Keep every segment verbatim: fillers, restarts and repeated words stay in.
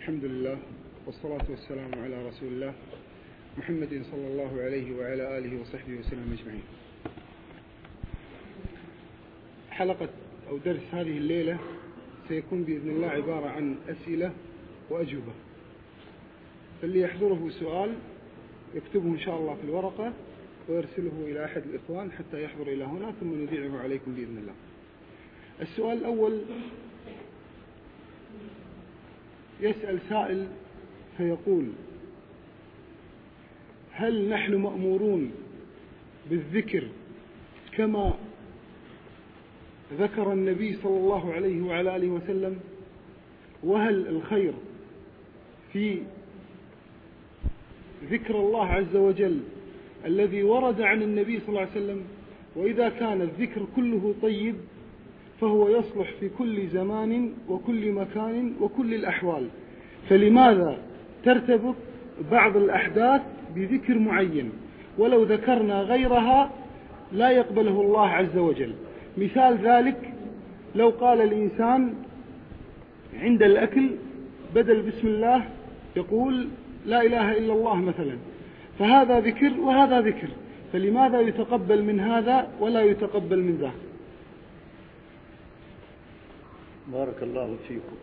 الحمد لله والصلاة والسلام على رسول الله محمد صلى الله عليه وعلى آله وصحبه وسلم أجمعين. حلقة أو درس هذه الليلة سيكون بإذن الله عبارة عن أسئلة وأجوبة، فاللي يحضره سؤال يكتبه إن شاء الله في الورقة ويرسله إلى أحد الإخوان حتى يحضر إلى هنا ثم نذيعه عليكم بإذن الله. السؤال الأول، يسأل سائل فيقول: هل نحن مأمورون بالذكر كما ذكر النبي صلى الله عليه وعلى آله وسلم؟ وهل الخير في ذكر الله عز وجل الذي ورد عن النبي صلى الله عليه وسلم؟ وإذا كان الذكر كله طيب فهو يصلح في كل زمان وكل مكان وكل الأحوال، فلماذا ترتبط بعض الأحداث بذكر معين ولو ذكرنا غيرها لا يقبله الله عز وجل؟ مثال ذلك لو قال الإنسان عند الأكل بدل بسم الله يقول لا إله إلا الله مثلا، فهذا ذكر وهذا ذكر، فلماذا يتقبل من هذا ولا يتقبل من ذا؟ بارك الله فيكم.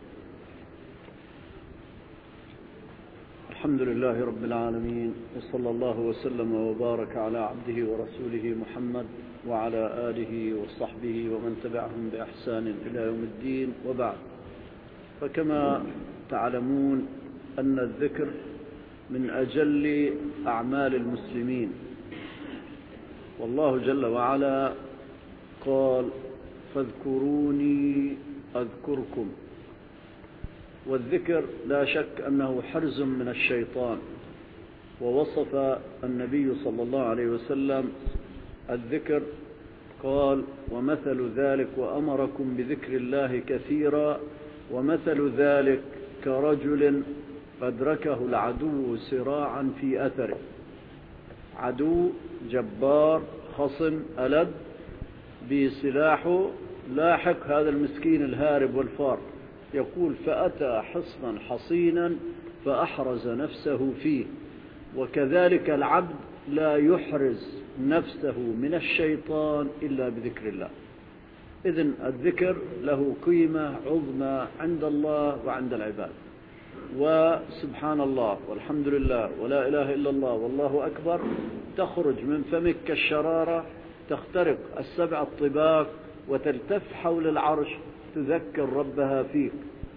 الحمد لله رب العالمين، وصلى الله وسلم وبارك على عبده ورسوله محمد وعلى آله وصحبه ومن تبعهم بإحسان إلى يوم الدين، وبعد. فكما تعلمون أن الذكر من أجل أعمال المسلمين، والله جل وعلا قال: فاذكروني أذكركم. والذكر لا شك أنه حرز من الشيطان، ووصف النبي صلى الله عليه وسلم الذكر قال: ومثل ذلك وأمركم بذكر الله كثيرا، ومثل ذلك كرجل أدركه العدو سراعا في أثره. عدو جبار خصم ألد بسلاحه لاحق هذا المسكين الهارب والفار، يقول: فأتى حصنا حصينا فأحرز نفسه فيه. وكذلك العبد لا يحرز نفسه من الشيطان إلا بذكر الله. إذن الذكر له قيمة عظمى عند الله وعند العباد. وسبحان الله والحمد لله ولا إله إلا الله والله أكبر تخرج من فمك كالشرارة، تخترق السبع الطباق وتلتف حول العرش تذكر ربها فيك،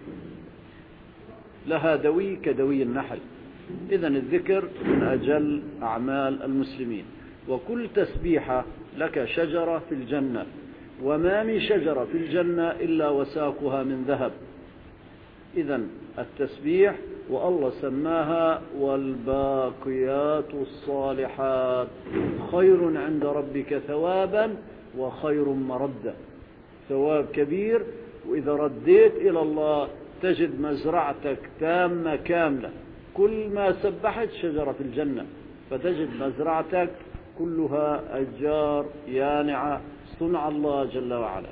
لها دوي كدوي النحل. إذن الذكر من أجل أعمال المسلمين. وكل تسبيحة لك شجرة في الجنة، وما من شجرة في الجنة إلا وساقها من ذهب. إذن التسبيح، والله سماها والباقيات الصالحات خير عند ربك ثوابا وخير مردا. ثواب كبير، وإذا رديت إلى الله تجد مزرعتك تامة كاملة، كل ما سبحت شجرة في الجنة، فتجد مزرعتك كلها أشجار يانعة صنع الله جل وعلا.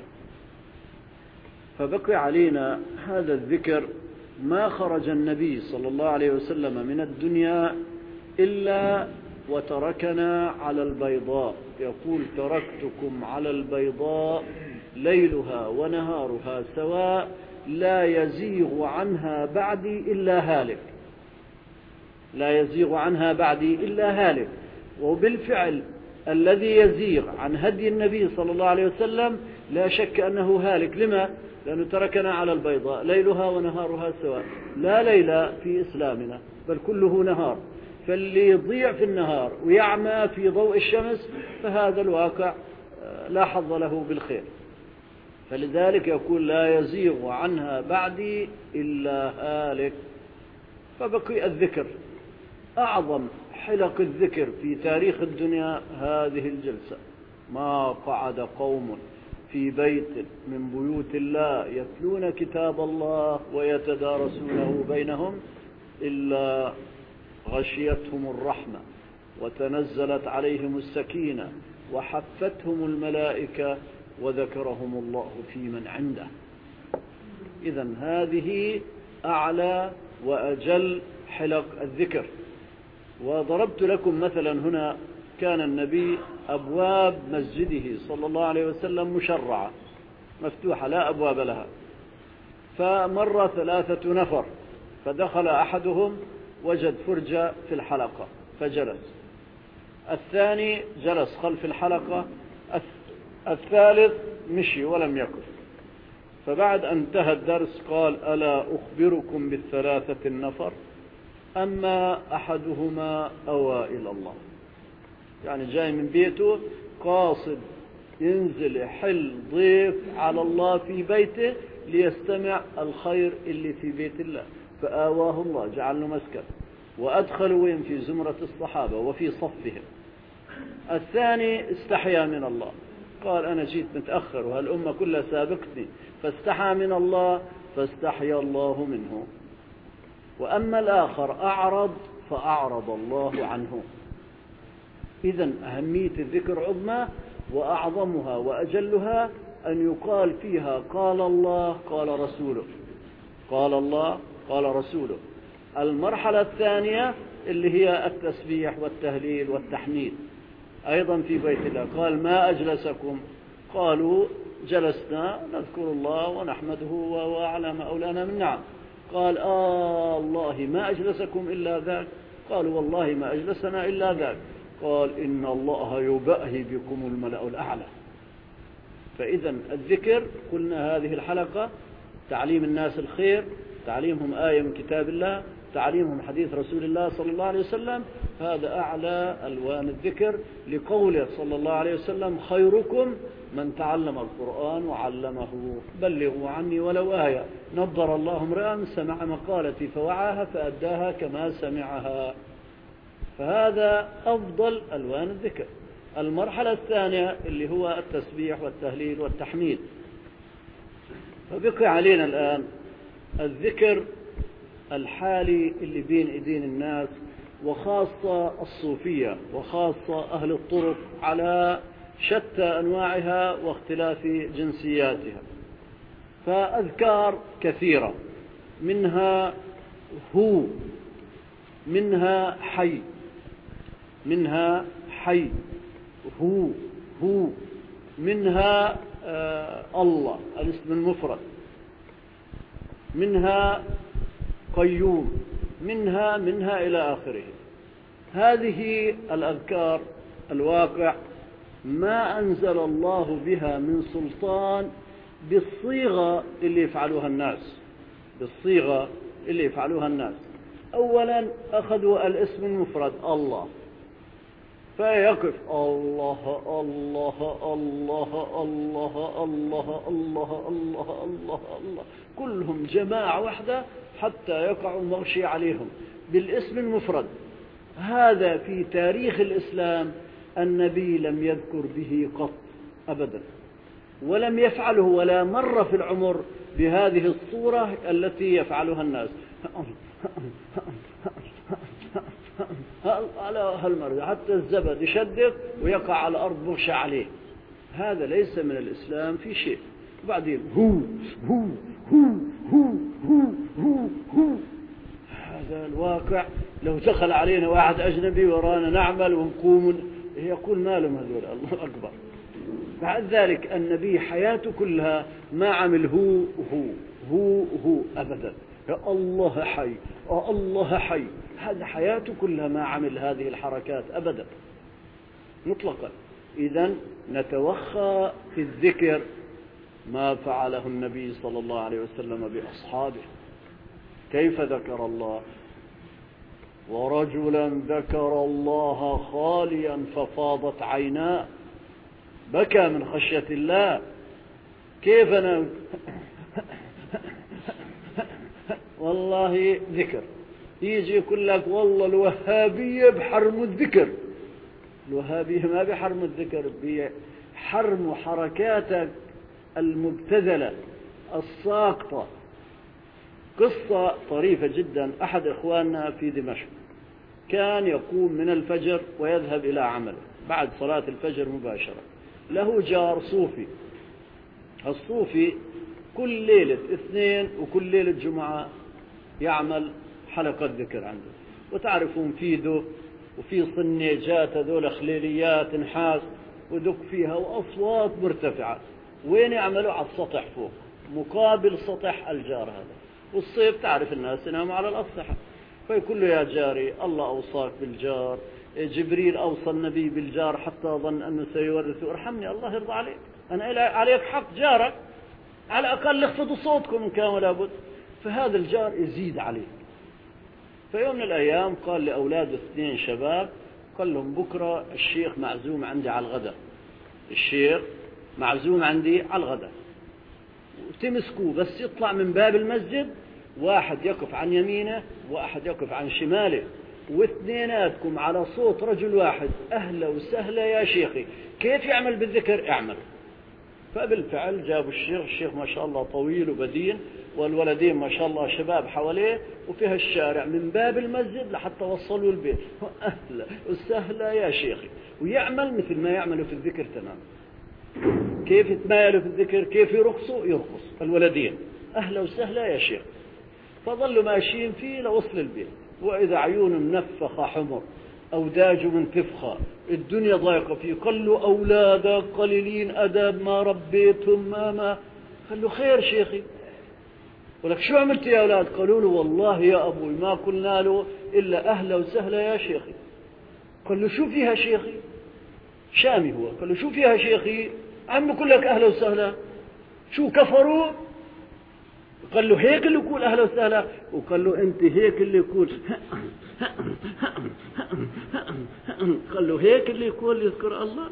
فبقي علينا هذا الذكر. ما خرج النبي صلى الله عليه وسلم من الدنيا إلا وتركنا على البيضاء، يقول: تركتكم على البيضاء ليلها ونهارها سواء لا يزيغ عنها بعدي إلا هالك. لا يزيغ عنها بعدي إلا هالك. وبالفعل الذي يزيغ عن هدي النبي صلى الله عليه وسلم لا شك أنه هالك. لما؟ لأنه تركنا على البيضاء ليلها ونهارها سواء. لا ليلة في إسلامنا بل كله نهار، فاللي يضيع في النهار ويعمى في ضوء الشمس فهذا الواقع لا حظ له بالخير. فلذلك يقول: لا يزيغ عنها بعدي إلا هالك. فبقي الذكر. أعظم حلق الذكر في تاريخ الدنيا هذه الجلسة. ما قعد قوم في بيت من بيوت الله يتلون كتاب الله ويتدارسونه بينهم إلا غشيتهم الرحمة وتنزلت عليهم السكينة وحفتهم الملائكة وذكرهم الله في من عنده. إذن هذه أعلى وأجل حلق الذكر. وضربت لكم مثلا هنا، كان النبي أبواب مسجده صلى الله عليه وسلم مشرعة مفتوحة لا أبواب لها، فمر ثلاثة نفر فدخل أحدهم وجد فرجة في الحلقة فجلس، الثاني جلس خلف الحلقة، الثالث مشي ولم يكن. فبعد أن انتهى الدرس قال: ألا أخبركم بالثلاثة النفر؟ أما أحدهما أوى إلى الله. يعني جاي من بيته قاصد ينزل يحل ضيف على الله في بيته ليستمع الخير اللي في بيت الله، فآواه الله، جعل له مسكن وأدخلوا في زمرة الصحابة وفي صفهم. الثاني استحيا من الله، قال: أنا جيت متأخر وهالأمة كلها سابقتني، فاستحى من الله فاستحيا الله منه. وأما الآخر أعرض فأعرض الله عنه. إذن أهمية الذكر عظمى، وأعظمها وأجلها أن يقال فيها قال الله قال رسوله، قال الله قال رسوله. المرحلة الثانية اللي هي التسبيح والتهليل والتحميد أيضا في بيت الله. قال: ما أجلسكم؟ قالوا: جلسنا نذكر الله ونحمده وعلى ما أولانا من نعم. قال: آه الله ما أجلسكم إلا ذاك؟ قالوا: والله ما أجلسنا إلا ذاك. قال: إن الله يبأهي بكم الملأ الأعلى. فإذا الذكر، قلنا هذه الحلقة تعليم الناس الخير، تعليمهم آية من كتاب الله، تعليمهم حديث رسول الله صلى الله عليه وسلم، هذا أعلى ألوان الذكر، لقوله صلى الله عليه وسلم: خيركم من تعلم القرآن وعلمه، بلغوا عني ولو آية. نضر الله امرأ سمع مقالتي فوعاها فأداها كما سمعها. فهذا أفضل ألوان الذكر. المرحلة الثانية اللي هو التسبيح والتهليل والتحميد. فبقي علينا الآن الذكر الحالي اللي بين ايدين الناس، وخاصة الصوفية وخاصة أهل الطرق على شتى أنواعها واختلاف جنسياتها. فأذكار كثيرة، منها هو، منها حي، منها حي هو هو، منها آه الله الاسم المفرد، منها قيوم، منها منها إلى آخره. هذه الأذكار الواقع ما أنزل الله بها من سلطان بالصيغة اللي يفعلوها الناس، بالصيغة اللي يفعلوها الناس. أولا أخذوا الاسم المفرد الله، فيقف الله الله الله الله الله الله الله الله الله، كلهم جماعة واحدة حتى يقع المغشي عليهم بالاسم المفرد. هذا في تاريخ الإسلام النبي لم يذكر به قط أبدا، ولم يفعله ولا مرة في العمر بهذه الصورة التي يفعلها الناس. على هالمرة حتى الزبد يشدق ويقع على الأرض مغشى عليه. هذا ليس من الإسلام في شيء. وبعدين هو هو هو هو هو هو هو. هذا الواقع لو دخل علينا واحد أجنبي ورانا نعمل ونقوم يقول ما لهم هذول، الله أكبر. بعد ذلك النبي حياته كلها ما عمل هو هو هو هو أبدا. يا الله حي، يا الله حي، هذا حياته كلها ما عمل هذه الحركات أبدا مطلقا. إذن نتوخى في الذكر ما فعله النبي صلى الله عليه وسلم بأصحابه. كيف ذكر الله؟ ورجلا ذكر الله خاليا ففاضت عيناه، بكى من خشية الله. كيف أنا والله ذكر يجي يقول لك والله الوهابية بحرموا الذكر. الوهابية ما بحرموا الذكر، بحرموا حركاتك المبتذلة الساقطة. قصة طريفة جدا. أحد إخواننا في دمشق كان يقوم من الفجر ويذهب إلى عمله بعد صلاة الفجر مباشرة. له جار صوفي. الصوفي كل ليلة اثنين وكل ليلة جمعة يعمل حلقة ذكر عنده. وتعرفون في دف وفي صنيجات هذول خليليات نحاس ودق فيها وأصوات مرتفعة، وين يعملوا؟ على السطح فوق مقابل سطح الجار هذا. والصيف تعرف الناس يناموا على الأسطح، فيقول له يا جاري الله أوصاك بالجار، جبريل أوصى النبي بالجار حتى ظن أنه سيورثه، ارحمني الله يرضى عليك، أنا عليك حق جارك، على الأقل اخفضوا صوتكم إن كان ولا بد. فهذا الجار يزيد عليه. فيوم من الأيام قال لأولاده اثنين شباب، قال لهم بكرة الشيخ معزوم عندي على الغداء، الشيخ معزوم عندي على الغداء، وتمسكوه بس يطلع من باب المسجد، واحد يقف عن يمينه واحد يقف عن شماله، واثنيناتكم على صوت رجل واحد، أهلا وسهلا يا شيخي، كيف يعمل بالذكر؟ اعمل. فبالفعل جابوا الشيخ، الشيخ ما شاء الله طويل وبدين، والولدين ما شاء الله شباب حواليه، وفيها الشارع من باب المسجد لحتى وصلوا البيت، أهلا وسهلا يا شيخي، ويعمل مثل ما يعملوا في الذكر تمام. كيف يتمايلوا في الذكر، كيف يرقصوا، يرقص الولدين، أهلا وسهلا يا شيخ. فظلوا ماشيين فيه لوصل البيت، وإذا عيونهم منفخة حمر، أوداج من تفخى، الدنيا ضايقة فيه. قال له أولادك قليلين أدب، ما ربيتهم ما ما قال له خير شيخي، ولك شو عملت يا أولاد؟ قالوا له والله يا أبوي ما قلنا له إلا أهلا وسهلا يا شيخي. قال له شو فيها شيخي؟ شامي هو. قال له شو فيها شيخي؟ عم بقول لك أهلا وسهلا، شو كفروا؟ قال له هيك اللي يقول أهلا وسهلا؟ وقال له أنت هيك اللي يقول قال له هيك اللي يقول يذكر الله؟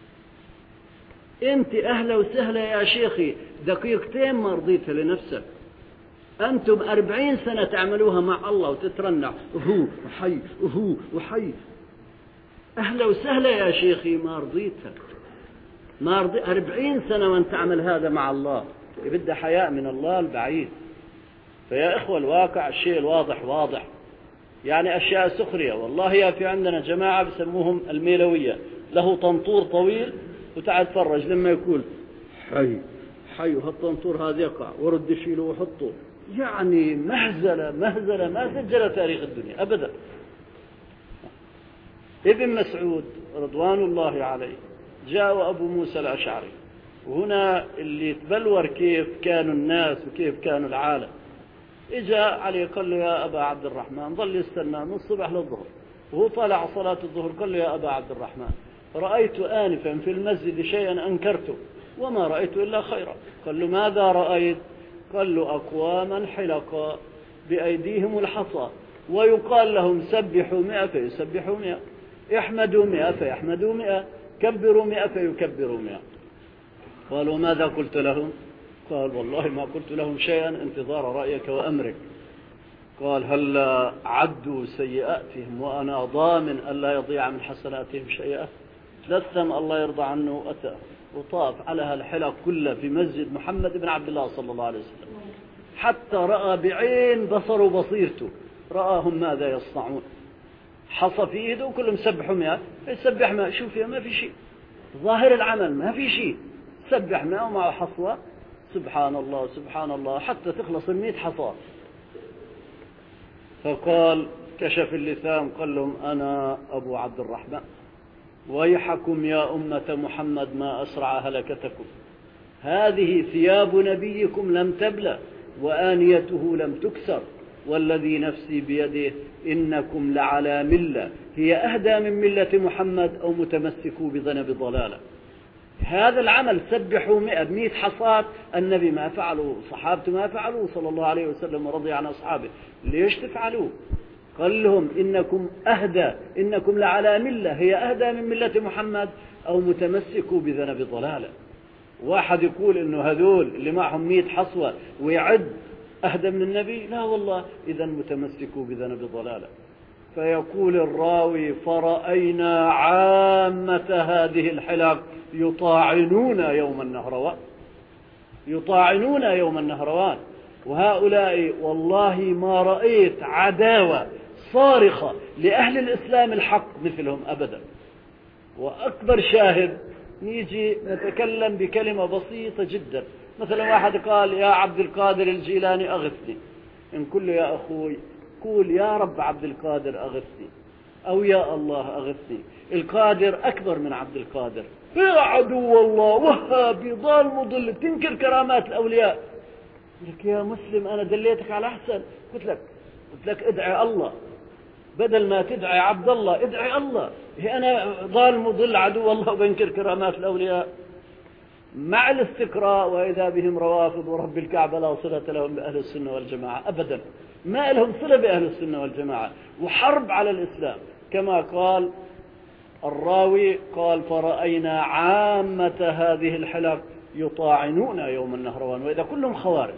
أنت أهلا وسهلا يا شيخي دقيقتين ما رضيتها لنفسك، أنتم أربعين سنة تعملوها مع الله وتترنع وهو وحي وهو وحي، أهلا وسهلا يا شيخي ما رضيتها، ما رضي أربعين سنة وأنت تعمل هذا مع الله، بدها حياء من الله البعيد. فيا إخوة الواقع الشيء الواضح واضح، يعني أشياء سخرية. والله يا في عندنا جماعة بسموهم الميلوية، له طنطور طويل وتعال تفرج لما يقول حي حي وهالطنطور هذا يقع ورد يشيله وحطه، يعني مهزلة مهزلة ما سجل تاريخ الدنيا أبدا. ابن مسعود رضوان الله عليه جاء أبو موسى الأشعري، وهنا اللي تبلور كيف كانوا الناس وكيف كانوا العالم. إجا عليه قال له يا أبا عبد الرحمن، ظل يستنى من الصبح للظهر، وهو طالع صلاة الظهر قال له يا أبا عبد الرحمن رأيت آنفا في المسجد شيئا أنكرته وما رأيت إلا خيرا. قال له ماذا رأيت؟ قال له أقواما حلقا بأيديهم الحصى، ويقال لهم سبحوا مئة فيسبحوا مئة، احمدوا مئة فيحمدوا مئة، كبروا مئة فيكبروا مئة. قالوا ماذا قلت لهم؟ قال والله ما قلت لهم شيئا انتظار رأيك وأمرك. قال هل عدوا سيئاتهم وأنا ضامن ألا يضيع من حسناتهم شيئا؟ لثم الله يرضى عنه أتى وطاف على هالحلق كلها في مسجد محمد بن عبد الله صلى الله عليه وسلم، حتى رأى بعين بصر وبصيرته، رآهم ماذا يصنعون، حصى في ايده وكلهم سبحوا مئة، يسبح مئة، شوف فيها ما في شيء، ظاهر العمل ما في شيء، سبح مئة ومع حصوة سبحان الله سبحان الله حتى تخلص المئة حصى. فقال كشف اللثام قال لهم أنا أبو عبد الرحمن، ويحكم يا أمة محمد ما أسرع هلكتكم، هذه ثياب نبيكم لم تبلى وآنيته لم تكسر، والذي نفسي بيده إنكم لعلى ملة هي أهدى من ملة محمد أو متمسكوا بذنب ضلالة. هذا العمل سبحوا مئة بمئة حصات، النبي ما فعلوا، صحابته ما فعلوا صلى الله عليه وسلم ورضي عن أصحابه، ليش تفعلوه؟ قال لهم إنكم أهدى، إنكم لعلى ملة هي أهدى من ملة محمد أو متمسكوا بذنب ضلالة. واحد يقول إنه هذول اللي معهم مئة حصوة ويعد أهدى من النبي، لا والله إذا متمسكوا بذنب ضلالة. فيقول الراوي فرأينا عامة هذه الحلق يطاعنون يوم النهروان، يطاعنون يوم النهروان، وهؤلاء والله ما رأيت عداوة صارخة لأهل الإسلام الحق مثلهم أبدا. وأكبر شاهد نيجي نتكلم بكلمة بسيطة جدا، مثلا واحد قال يا عبد القادر الجيلاني أغثني، إن كل يا أخوي تقول يا رب عبد القادر أغثني أو يا الله أغثني. القادر أكبر من عبد القادر. يا عدو الله وهابي ضال مضل تنكر كرامات الأولياء. لك يا مسلم أنا دليتك على أحسن. قلت لك قلت لك ادعي الله بدل ما تدعي عبد الله ادعي الله. هي أنا ضال مضل عدو الله وبنكر كرامات الأولياء مع الاستقراء وإذا بهم روافض ورب الكعبة لا صلة لهم بأهل السنة والجماعة أبدا. ما لهم صلة بأهل السنة والجماعة وحرب على الإسلام. كما قال الراوي قال فرأينا عامة هذه الحلق يطاعنون يوم النهروان وإذا كلهم خوارج.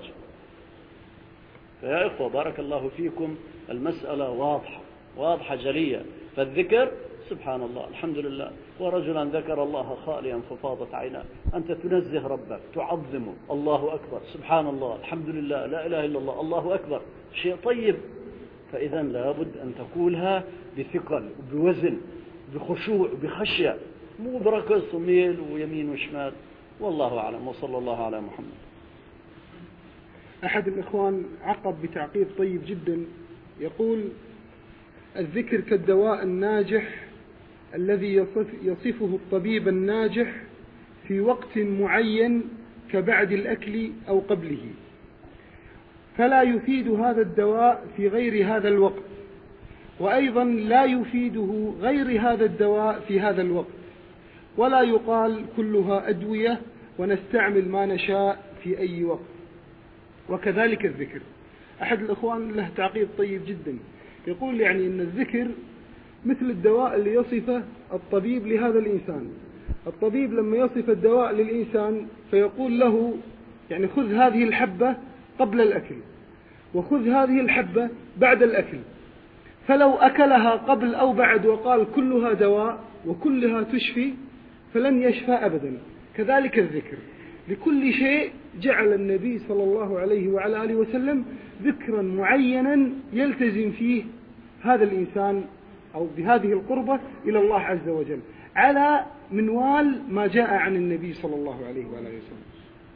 فيا إخوة بارك الله فيكم المسألة واضحة واضحة جلية. فالذكر سبحان الله الحمد لله. ورجلا ذكر الله خاليا ففاضت عيناه. أنت تنزه ربك تعظمه الله أكبر سبحان الله الحمد لله لا إله إلا الله الله أكبر شيء طيب. فإذا لابد أن تقولها بثقل وبوزن بخشوع بخشية مو بركض وميل ويمين وشمال. والله أعلم وصلى الله على محمد. أحد الإخوان عقب بتعقيب طيب جدا يقول الذكر كالدواء الناجح الذي يصف يصفه الطبيب الناجح في وقت معين كبعد الأكل أو قبله، فلا يفيد هذا الدواء في غير هذا الوقت، وأيضا لا يفيده غير هذا الدواء في هذا الوقت، ولا يقال كلها أدوية ونستعمل ما نشاء في أي وقت. وكذلك الذكر. أحد الأخوان له تعقيب طيب جدا يقول يعني أن الذكر مثل الدواء اللي يصفه الطبيب لهذا الإنسان. الطبيب لما يصف الدواء للإنسان فيقول له يعني خذ هذه الحبة قبل الأكل وخذ هذه الحبة بعد الأكل، فلو أكلها قبل أو بعد وقال كلها دواء وكلها تشفي فلن يشفى أبدا. كذلك الذكر لكل شيء جعل النبي صلى الله عليه وعلى آله وسلم ذكرا معينا يلتزم فيه هذا الإنسان أو بهذه القربة إلى الله عز وجل على منوال ما جاء عن النبي صلى الله عليه وعلى آله وسلم.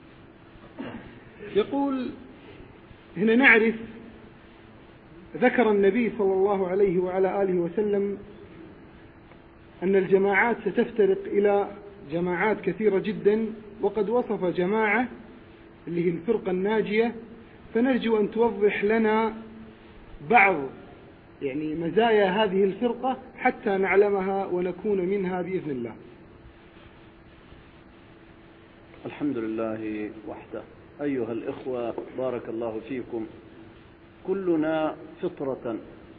يقول هنا نعرف ذكر النبي صلى الله عليه وعلى آله وسلم أن الجماعات ستفترق إلى جماعات كثيرة جدا، وقد وصف جماعة اللي هي الفرقة الناجية، فنرجو أن توضح لنا بعض يعني مزايا هذه الفرقة حتى نعلمها ونكون منها بإذن الله. الحمد لله وحده. أيها الإخوة بارك الله فيكم، كلنا فطرة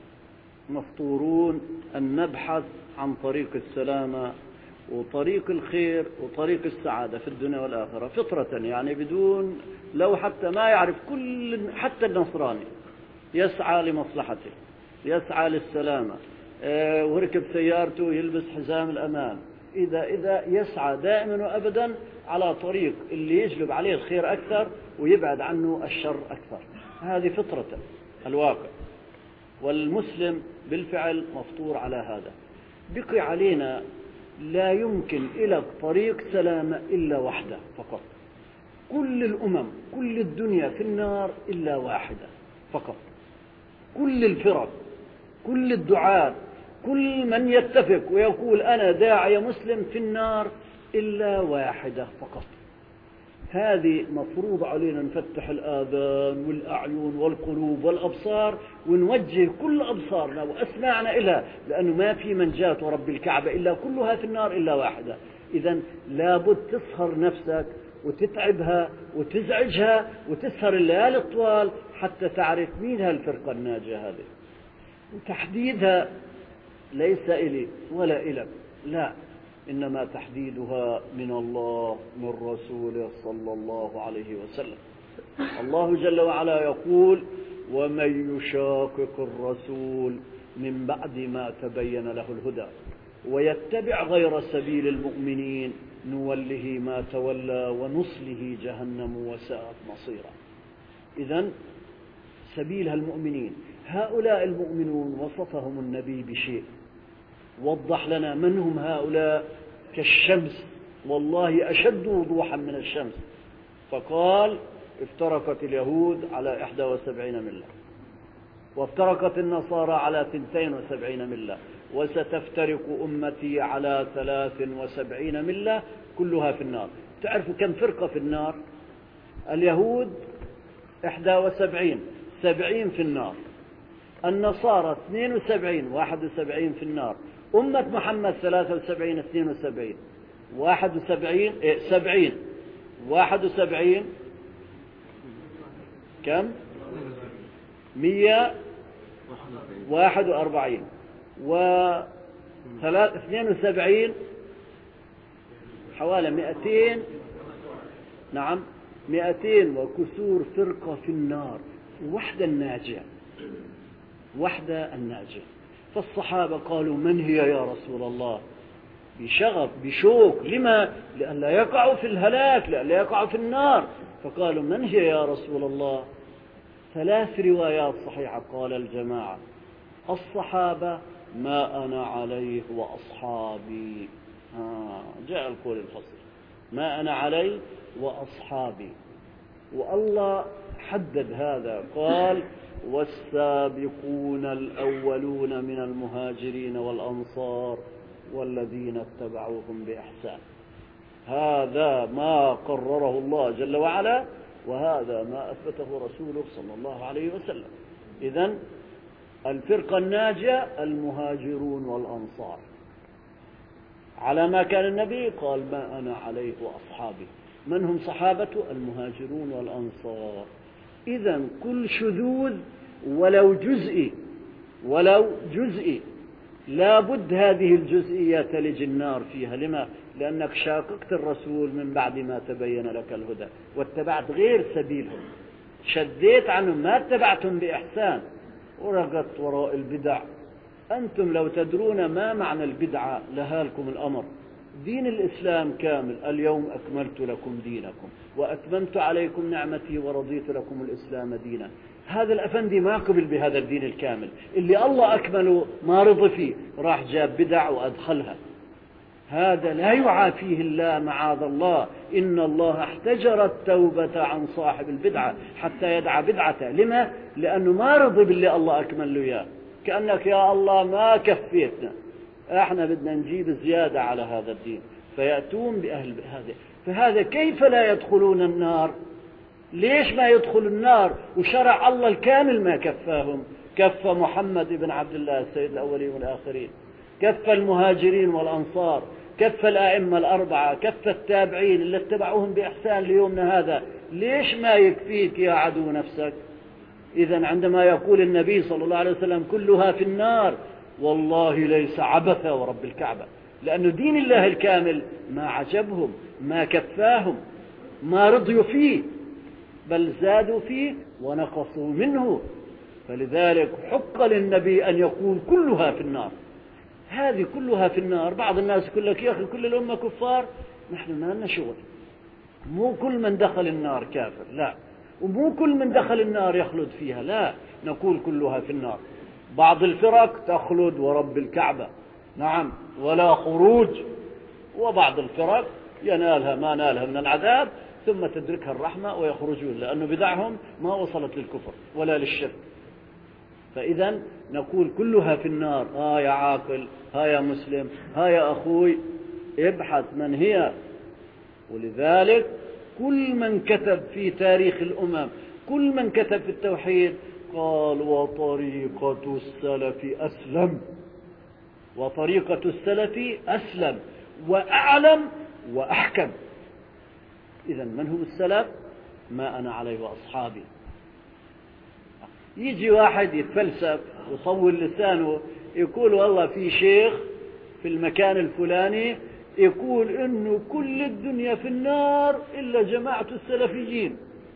مفطورون أن نبحث عن طريق السلامة وطريق الخير وطريق السعادة في الدنيا والآخرة فطرة، يعني بدون لو حتى ما يعرف كل حتى النصراني يسعى لمصلحته يسعى للسلامة أه وركب سيارته يلبس حزام الأمان، إذا إذا يسعى دائما وأبدا على طريق اللي يجلب عليه الخير أكثر ويبعد عنه الشر أكثر. هذه فطرة الواقع، والمسلم بالفعل مفطور على هذا. بقي علينا لا يمكن إلى طريق سلامة إلا واحدة فقط. كل الأمم كل الدنيا في النار إلا واحدة فقط. كل الفرق كل الدعاة كل من يتفق ويقول أنا داعية مسلم في النار إلا واحدة فقط. هذه مفروض علينا نفتح الآذان والأعين والقلوب والأبصار ونوجه كل أبصارنا وأسماعنا إلها، لأنه ما في منجاة ورب الكعبة إلا كلها في النار إلا واحدة. إذا لابد تسهر نفسك وتتعبها وتزعجها وتسهر الليالي الطوال حتى تعرف مين هالفرقة الناجية هذه، وتحديدها ليس إلي ولا إلك، لا، إنما تحديدها من الله من رسوله صلى الله عليه وسلم. الله جل وعلا يقول ومن يشاقق الرسول من بعد ما تبين له الهدى ويتبع غير سبيل المؤمنين نوله ما تولى ونصله جهنم وساءت مصيرا. إذن سبيلها المؤمنين، هؤلاء المؤمنون وصفهم النبي بشيء، وضح لنا من هم هؤلاء كالشمس، والله أشد وضوحا من الشمس، فقال افترقت اليهود على إحدى وسبعين ملة وافترقت النصارى على اثنتين وسبعين ملة، وستفترق أمتي على ثلاث وسبعين ملة كلها في النار. تعرفوا كم فرقة في النار؟ اليهود إحدى وسبعين، سبعين في النار. النصارى اثنين وسبعين، واحد وسبعين في النار. أمة محمد ثلاثة وسبعين، اثنين وسبعين، واحد وسبعين، إيه سبعين، واحد وسبعين، كم؟ مية واحد وأربعين، وثلاث اثنين وسبعين حوالي مئتين، نعم مئتين وكسور فرقة في النار، وحدة الناجية، وحدة الناجية. فالصحابة قالوا من هي يا رسول الله؟ بشغف بشوق، لما؟ لأن لا يقعوا في الهلاك، لأن لا يقعوا في النار. فقالوا من هي يا رسول الله؟ ثلاث روايات صحيحة. قال الجماعة الصحابة ما أنا عليه وأصحابي. آه جاء القول الفصل ما أنا عليه وأصحابي. والله حدد هذا، قال والسابقون الأولون من المهاجرين والأنصار والذين اتبعوهم بإحسان. هذا ما قرره الله جل وعلا، وهذا ما أثبته رسوله صلى الله عليه وسلم. إذن الفرقة الناجية المهاجرون والأنصار على ما كان النبي، قال ما أنا عليه وأصحابي. من هم صحابته؟ المهاجرون والأنصار. إذن كل شذوذ ولو جزئي، ولو جزئي لا بد هذه الجزئية تلج النار فيها. لما؟ لأنك شاققت الرسول من بعد ما تبين لك الهدى، واتبعت غير سبيلهم، شديت عنهم، ما اتبعتم بإحسان، ورغبت وراء البدع. أنتم لو تدرون ما معنى البدعة لهالكم الأمر. دين الإسلام كامل، اليوم أكملت لكم دينكم وأتممت عليكم نعمتي ورضيت لكم الإسلام دينا. هذا الأفندي ما قبل بهذا الدين الكامل اللي الله أكمله، ما رضي فيه، راح جاب بدع وأدخلها. هذا لا يعافيه الله معاذ الله. إن الله احتجر التوبة عن صاحب البدعة حتى يدع بدعته. لما؟ لأنه ما رضي باللي الله أكمل له إياه. كأنك يا الله ما كفيتنا، احنا بدنا نجيب زيادة على هذا الدين، فيأتون بأهل هذا. فهذا كيف لا يدخلون النار؟ ليش ما يدخل النار وشرع الله الكامل ما كفاهم؟ كف محمد بن عبد الله السيد الأولين والآخرين، كف المهاجرين والأنصار، كف الأئمة الأربعة، كف التابعين اللي اتبعوهم بإحسان ليومنا هذا. ليش ما يكفيك يا عدو نفسك؟ إذن عندما يقول النبي صلى الله عليه وسلم كلها في النار، والله ليس عبثا ورب الكعبة، لأن دين الله الكامل ما عجبهم، ما كفاهم، ما رضيوا فيه، بل زادوا فيه ونقصوا منه. فلذلك حق للنبي أن يقول كلها في النار. هذه كلها في النار. بعض الناس يقول لك يا أخي كل الأمة كفار. نحن ما لنا شغل. مو كل من دخل النار كافر، لا، ومو كل من دخل النار يخلد فيها، لا، نقول كلها في النار. بعض الفرق تخلد ورب الكعبة، نعم، ولا خروج. وبعض الفرق ينالها ما نالها من العذاب ثم تدركها الرحمة ويخرجون، لأنه بدعهم ما وصلت للكفر ولا للشرك. فإذا نقول كلها في النار. ها يا عاقل، ها يا مسلم، ها يا أخوي، ابحث من هي. ولذلك كل من كتب في تاريخ الأمم، كل من كتب في التوحيد قال وطريقة السلف أسلم، وطريقة السلف أسلم وأعلم وأحكم. إذن من هم السلف؟ ما أنا عليه وأصحابي. يجي واحد يتفلسف ويطول لسانه يقول والله في شيخ في المكان الفلاني يقول إنه كل الدنيا في النار إلا جماعة السلفيين.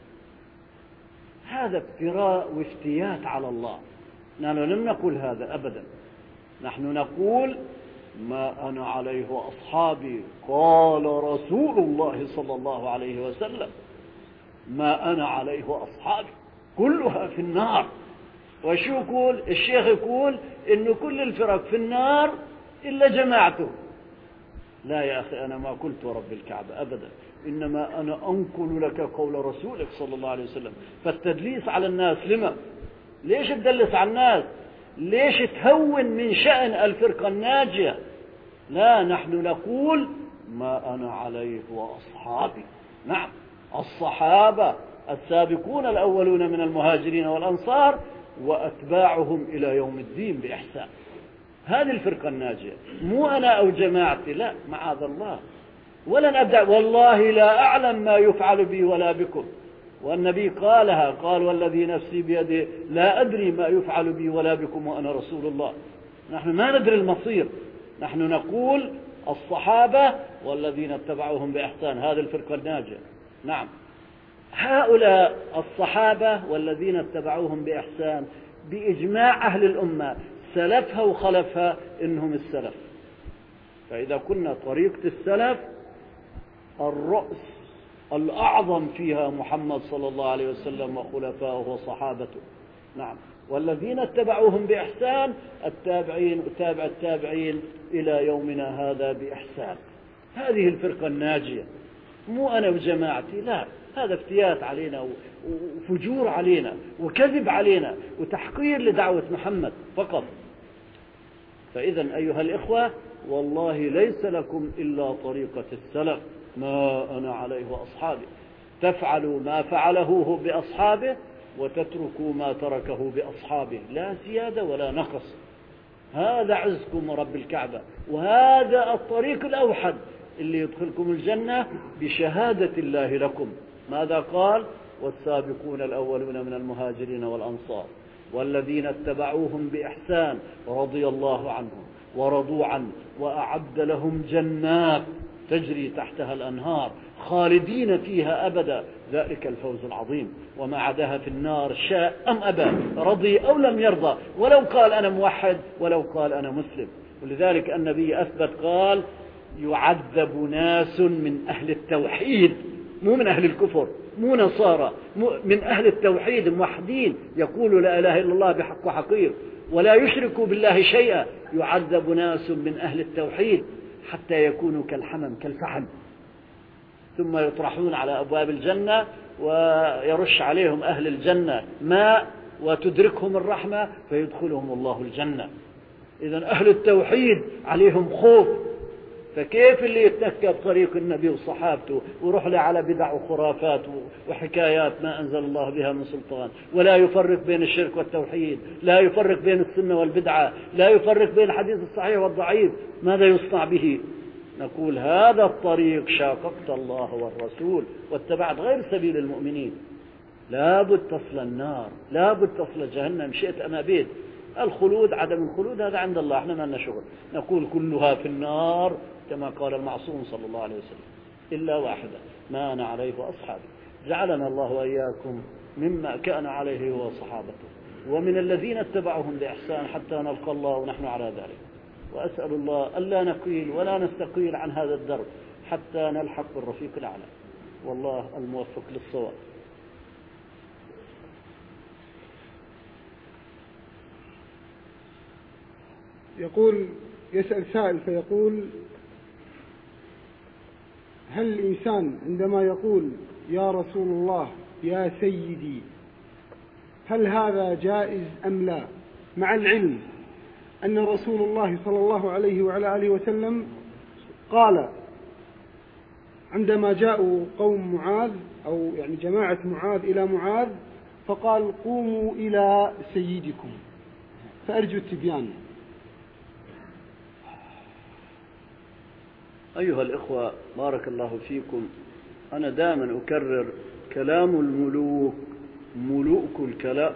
هذا افتراء وافتيات على الله. نحن لم نقول هذا أبدا. نحن نقول ما أنا عليه وأصحابي قال رسول الله صلى الله عليه وسلم. ما أنا عليه وأصحابي كلها في النار. وشو يقول الشيخ؟ يقول إنه كل الفرق في النار إلا جماعته. لا يا أخي، أنا ما قلت ورب الكعبة أبدا، إنما أنا أنقل لك قول رسولك صلى الله عليه وسلم. فالتدليس على الناس لما؟ ليش تدلس على الناس؟ ليش تهون من شأن الفرقة الناجية؟ لا، نحن نقول ما أنا عليه وأصحابي. نعم، الصحابة السابقون الأولون من المهاجرين والأنصار وأتباعهم إلى يوم الدين بإحسان، هذه الفرقة الناجية، مو أنا أو جماعتي. لا، معاذ الله، ولن أبدأ، والله لا أعلم ما يفعل بي ولا بكم. والنبي قالها، قال والذي نفسي بيده لا أدري ما يفعل بي ولا بكم وأنا رسول الله. نحن ما ندري المصير، نحن نقول الصحابة والذين اتبعوهم بإحسان، هذه الفرقة الناجية. نعم، هؤلاء الصحابة والذين اتبعوهم بإحسان بإجماع أهل الأمة سلفها وخلفها إنهم السلف. فإذا كنا طريقة السلف الرأس الأعظم فيها محمد صلى الله عليه وسلم وخلفائه وصحابته. نعم، والذين اتبعوهم بإحسان التابعين وتابع التابعين إلى يومنا هذا بإحسان. هذه الفرقة الناجية، مو أنا وجماعتي. لا، هذا افتيات علينا وفجور علينا وكذب علينا وتحقير لدعوة محمد فقط. فإذا أيها الإخوة، والله ليس لكم إلا طريقة السلف، ما أنا عليه وأصحابي. تفعلوا ما فعله هو بأصحابه وتتركوا ما تركه بأصحابه، لا زيادة ولا نقص. هذا عزكم رب الكعبة، وهذا الطريق الأوحد اللي يدخلكم الجنة بشهادة الله لكم. ماذا قال؟ والسابقون الأولون من المهاجرين والأنصار والذين اتبعوهم بإحسان رضي الله عنهم ورضوا عنه وأعد لهم جنات تجري تحتها الأنهار خالدين فيها أبدا، ذلك الفوز العظيم. وما عداها في النار شاء أم أبى، رضي أو لم يرضى، ولو قال أنا موحد ولو قال أنا مسلم. ولذلك النبي أثبت قال يعذب ناس من أهل التوحيد، مو من أهل الكفر، مو نصارى، مو من أهل التوحيد موحدين يقولوا لا إله إلا الله بحق وحقيق ولا يشركوا بالله شيئا. يعذب ناس من أهل التوحيد حتى يكونوا كالحمم كالفحم، ثم يطرحون على أبواب الجنة ويرش عليهم أهل الجنة ماء وتدركهم الرحمة فيدخلهم الله الجنة. إذن أهل التوحيد عليهم خوف. فكيف اللي يتنكى بطريق النبي وصحابته ويروح له على بدع وخرافات وحكايات ما أنزل الله بها من سلطان، ولا يفرق بين الشرك والتوحيد، لا يفرق بين السنة والبدعة، لا يفرق بين الحديث الصحيح والضعيف، ماذا يصنع به؟ نقول هذا الطريق شاققت الله والرسول واتبعت غير سبيل المؤمنين، لابد تصل النار، لابد تصل جهنم شئت أم أبيت. الخلود عدم الخلود هذا عند الله، احنا ما لنا شغل. نقول كلها في النار كما قال المعصوم صلى الله عليه وسلم إلا واحدة، ما أنا عليه وأصحابي. جعلنا الله وإياكم مما كان عليه هو صحابته ومن الذين اتبعهم بإحسان حتى نلقى الله ونحن على ذلك. وأسأل الله ألا نقيل ولا نستقيل عن هذا الدرب حتى نلحق بالرفيق الأعلى، والله الموفق للصواب. يقول يسأل سائل فيقول: هل الإنسان عندما يقول يا رسول الله يا سيدي هل هذا جائز أم لا، مع العلم أن رسول الله صلى الله عليه وعلى آله وسلم قال عندما جاءوا قوم معاذ أو يعني جماعة معاذ إلى معاذ فقال قوموا إلى سيدكم، فأرجو التبيان. أيها الإخوة بارك الله فيكم، أنا دائما أكرر كلام الملوك ملوك الكلام،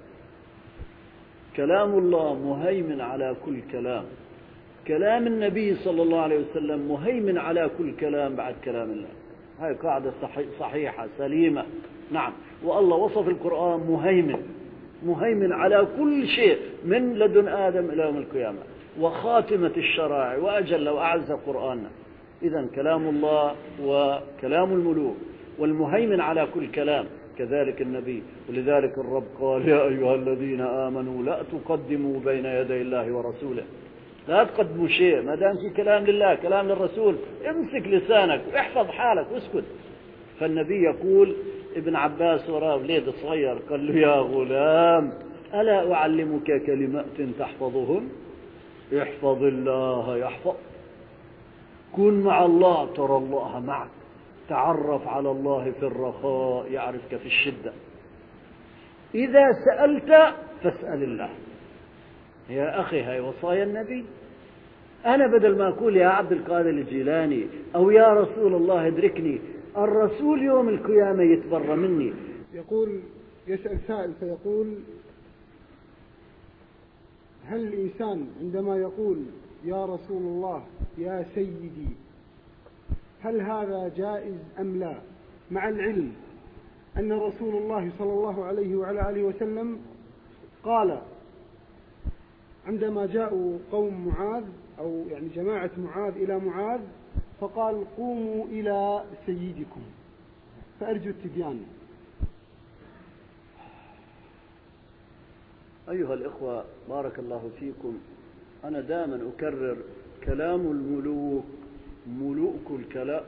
كلام الله مهيمن على كل كلام، كلام النبي صلى الله عليه وسلم مهيمن على كل كلام بعد كلام الله. هاي قاعدة صحيحة سليمة. نعم، والله وصف القرآن مهيمن، مهيمن على كل شيء من لدن آدم إلى يوم القيامة، وخاتمة الشرائع وأجل وأعز قرآننا. إذن كلام الله وكلام الملوك والمهيمن على كل كلام، كذلك النبي. ولذلك الرب قال يا أيها الذين آمنوا لا تقدموا بين يدي الله ورسوله، لا تقدموا شيء ما دام في كلام لله كلام للرسول، امسك لسانك واحفظ حالك واسكت. فالنبي يقول ابن عباس وراه وليد صغير قال له يا غلام ألا أعلمك كلمات تحفظهن؟ احفظ الله يحفظ. كن مع الله ترى الله معك. تعرف على الله في الرخاء يعرفك في الشدة. إذا سألت فاسأل الله. يا أخي هاي وصايا النبي. أنا بدل ما أقول يا عبد القادر الجيلاني أو يا رسول الله ادركني، الرسول يوم القيامة يتبرى مني. يقول يسأل سائل فيقول: هل الإنسان عندما يقول يا رسول الله يا سيدي هل هذا جائز أم لا، مع العلم أن رسول الله صلى الله عليه وعلى آله وسلم قال عندما جاءوا قوم معاذ أو يعني جماعة معاذ إلى معاذ فقال: قوموا إلى سيدكم. فأرجو التبيان. أيها الإخوة بارك الله فيكم، أنا دائما أكرر: كلام الملوك ملوك الكلام.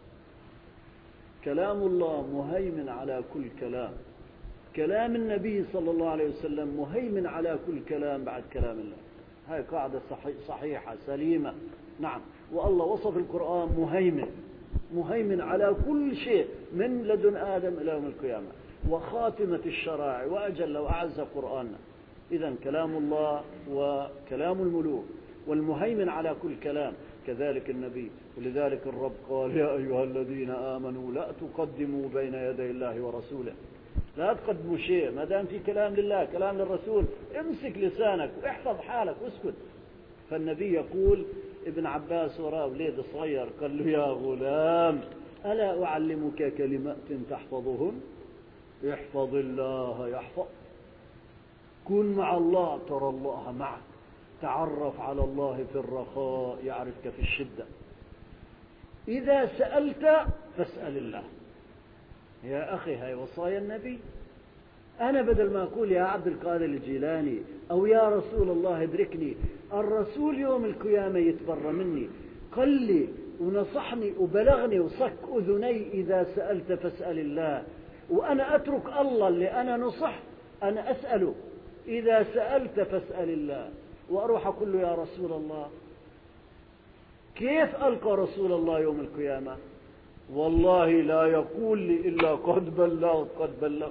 كلام الله مهيمن على كل كلام. كلام النبي صلى الله عليه وسلم مهيمن على كل كلام بعد كلام الله. هاي قاعدة صحيحة سليمة. نعم. والله وصف القرآن مهيمن مهيمن على كل شيء من لدن آدم إلى يوم القيامة، وخاتمة الشرائع وأجل وأعز قرآننا. إذن كلام الله وكلام الملوك والمهيمن على كل كلام، كذلك النبي. ولذلك الرب قال: يا أيها الذين آمنوا لا تقدموا بين يدي الله ورسوله. لا تقدموا شيء ما دام في كلام لله كلام للرسول. امسك لسانك واحفظ حالك واسكت. فالنبي يقول: ابن عباس وراه وليد صغير قال له: يا غلام ألا أعلمك كلمات تحفظهن؟ احفظ الله يحفظ. كن مع الله ترى الله معك. تعرف على الله في الرخاء يعرفك في الشدة. إذا سألت فاسأل الله. يا أخي هاي وصايا النبي. أنا بدل ما أقول يا عبد القادر الجيلاني أو يا رسول الله ادركني، الرسول يوم القيامة يتبرى مني، قال لي ونصحني وبلغني وصك أذني: إذا سألت فاسأل الله. وأنا أترك الله اللي أنا نصح أنا أسأله: إذا سألت فاسأل الله. وأروح أقول له: يا رسول الله كيف ألقى رسول الله يوم القيامة؟ والله لا يقول لي إلا قد بلغت قد بلغت.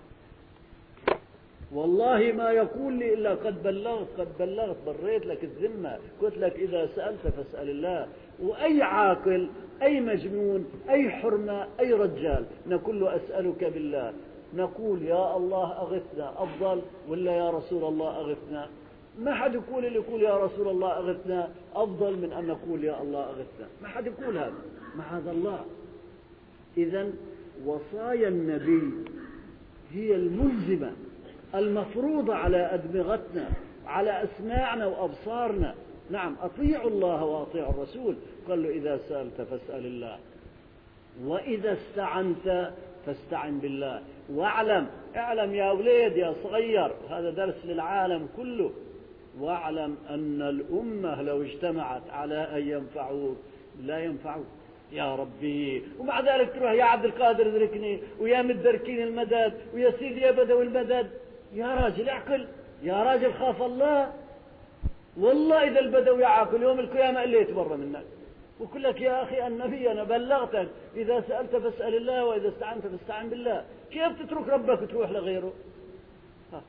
والله ما يقول لي إلا قد بلغت قد بلغت. بريت لك الذمة، قلت لك إذا سألت فاسأل الله. وأي عاقل أي مجنون أي حرمة أي رجال نقول له: أسألك بالله. نقول: يا الله أغثنا أفضل ولا يا رسول الله أغثنا؟ ما حد يقول اللي يقول يا رسول الله أغثنا أفضل من أن نقول يا الله أغثنا. ما حد يقول هذا، معاذ الله. إذن وصايا النبي هي الملزمة المفروضة على أدمغتنا على أسماعنا وأبصارنا. نعم. أطيعوا الله وأطيعوا الرسول. قال له: إذا سألت فاسأل الله، وإذا استعنت فاستعن بالله. واعلم اعلم يا وليد يا صغير، هذا درس للعالم كله، واعلم أن الأمة لو اجتمعت على أن ينفعوك لا ينفعوك. يا ربي. ومع ذلك تروح: يا عبد القادر ادركني، ويا مدركين المدد، ويا سيدي يا بدوي المدد. يا راجل اعقل، يا راجل خاف الله. والله إذا البدوي عاقل يوم القيامة اللي يتبرى منك ويقول لك: يا أخي النبي أنا بلغتك، إذا سألت فاسأل الله وإذا استعنت فاستعن بالله. كيف تترك ربك وتروح لغيره؟ ها.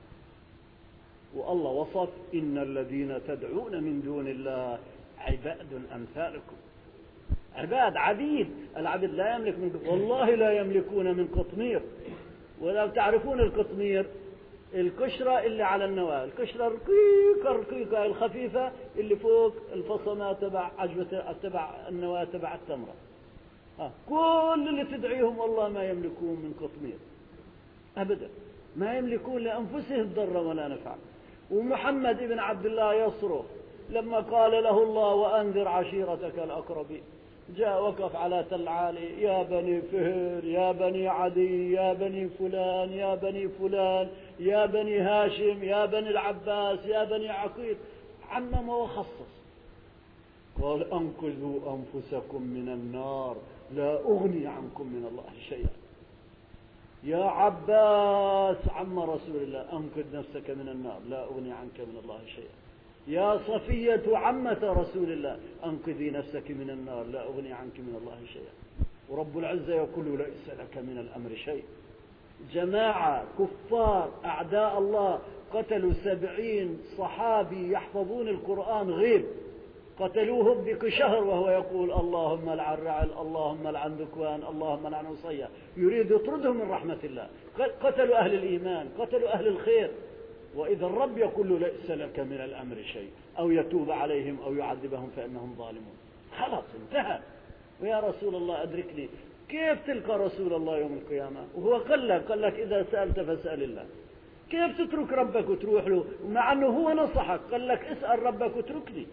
والله وصف: إن الذين تدعون من دون الله عباد أمثالكم. عباد عبيد. العبد لا يملك من والله لا يملكون من قطمير. ولو تعرفون القطمير القشرة اللي على النواة، القشرة الرقيقة الرقيقة الخفيفة اللي فوق الفصمة تبع عجبة تبع النواة تبع التمرة. ها. كل اللي تدعيهم والله ما يملكون من قطمير أبدا. ما يملكون لأنفسهم ضرا ولا نفعا. ومحمد ابن عبد الله يصرخ لما قال له الله: وأنذر عشيرتك الأقربين. جاء وقف على تل عالي: يا بني فهر يا بني عدي يا بني فلان يا بني فلان يا بني هاشم يا بني العباس يا بني عقيل. عمم وخصص. قال: أنقذوا أنفسكم من النار لا أغني عنكم من الله شيئا. يا عباس عم رسول الله أنقذ نفسك من النار لا أغني عنك من الله شيئا. يا صفية عمة رسول الله أنقذي نفسك من النار لا أغني عنك من الله شيئا. ورب العزة يقول ليس لك من الأمر شيء. جماعة كفار أعداء الله قتلوا سبعين صحابي يحفظون القرآن غيب، قتلوهم بشهر وهو يقول اللهم لعن رعل، اللهم لعن ذكوان، اللهم لعن وصية، يريد يطردهم من رحمة الله. قتلوا أهل الإيمان، قتلوا أهل الخير، وإذا الرب يقول له ليس لك من الأمر شيء، أو يتوب عليهم أو يعذبهم فإنهم ظالمون. خلاص انتهى. ويا رسول الله أدركني، كيف تلقى رسول الله يوم القيامة وهو قال لك قال لك إذا سألت فاسأل الله؟ كيف تترك ربك وتروح له مع أنه هو نصحك قال لك اسأل ربك وتركني؟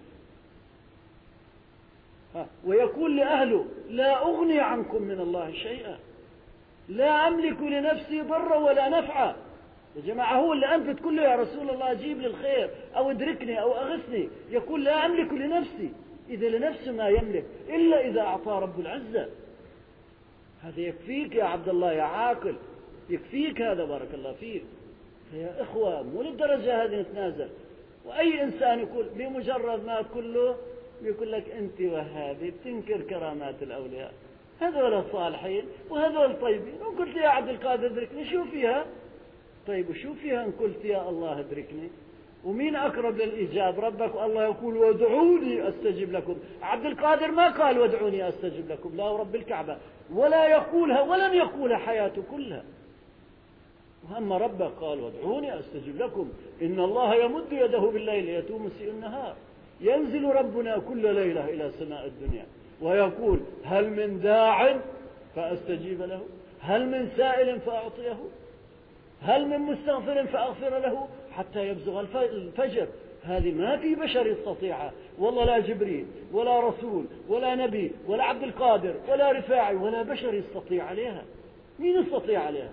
ويقول لأهله لا أغني عنكم من الله شيئا، لا أملك لنفسي ضرا ولا نفعا. يا جماعة هو اللي أنت تقول له يا رسول الله جيب لي الخير أو ادركني أو أغثني، يقول لا أملك لنفسي. إذا لنفسه ما يملك إلا إذا أعطى رب العزة. هذا يكفيك يا عبد الله يا عاقل، يكفيك هذا بارك الله فيك. يا إخوة مو للدرجة هذه نتنازل. وأي إنسان يقول بمجرد ما تقول له يقول لك أنت وهابي بتنكر كرامات الأولياء، هذول الصالحين وهذول طيبين، وقلت يا عبد القادر ادركني شو فيها؟ طيب وشو فيها إن قلت يا الله ادركني؟ ومين أقرب للإجابة؟ ربك، والله يقول وادعوني أستجب لكم. عبد القادر ما قال وادعوني أستجب لكم، لا ورب الكعبة، ولا يقولها ولن يقولها حياته كلها. وأما ربك قال وادعوني أستجب لكم، إن الله يمد يده بالليل يتوب مسيء النهار. ينزل ربنا كل ليلة إلى سماء الدنيا ويقول هل من داع فأستجيب له، هل من سائل فأعطيه، هل من مستغفر فأغفر له حتى يبزغ الفجر. هذه ما في بشر يستطيعها، والله لا جبريل ولا رسول ولا نبي ولا عبد القادر ولا رفاعي ولا بشر يستطيع عليها. مين يستطيع عليها؟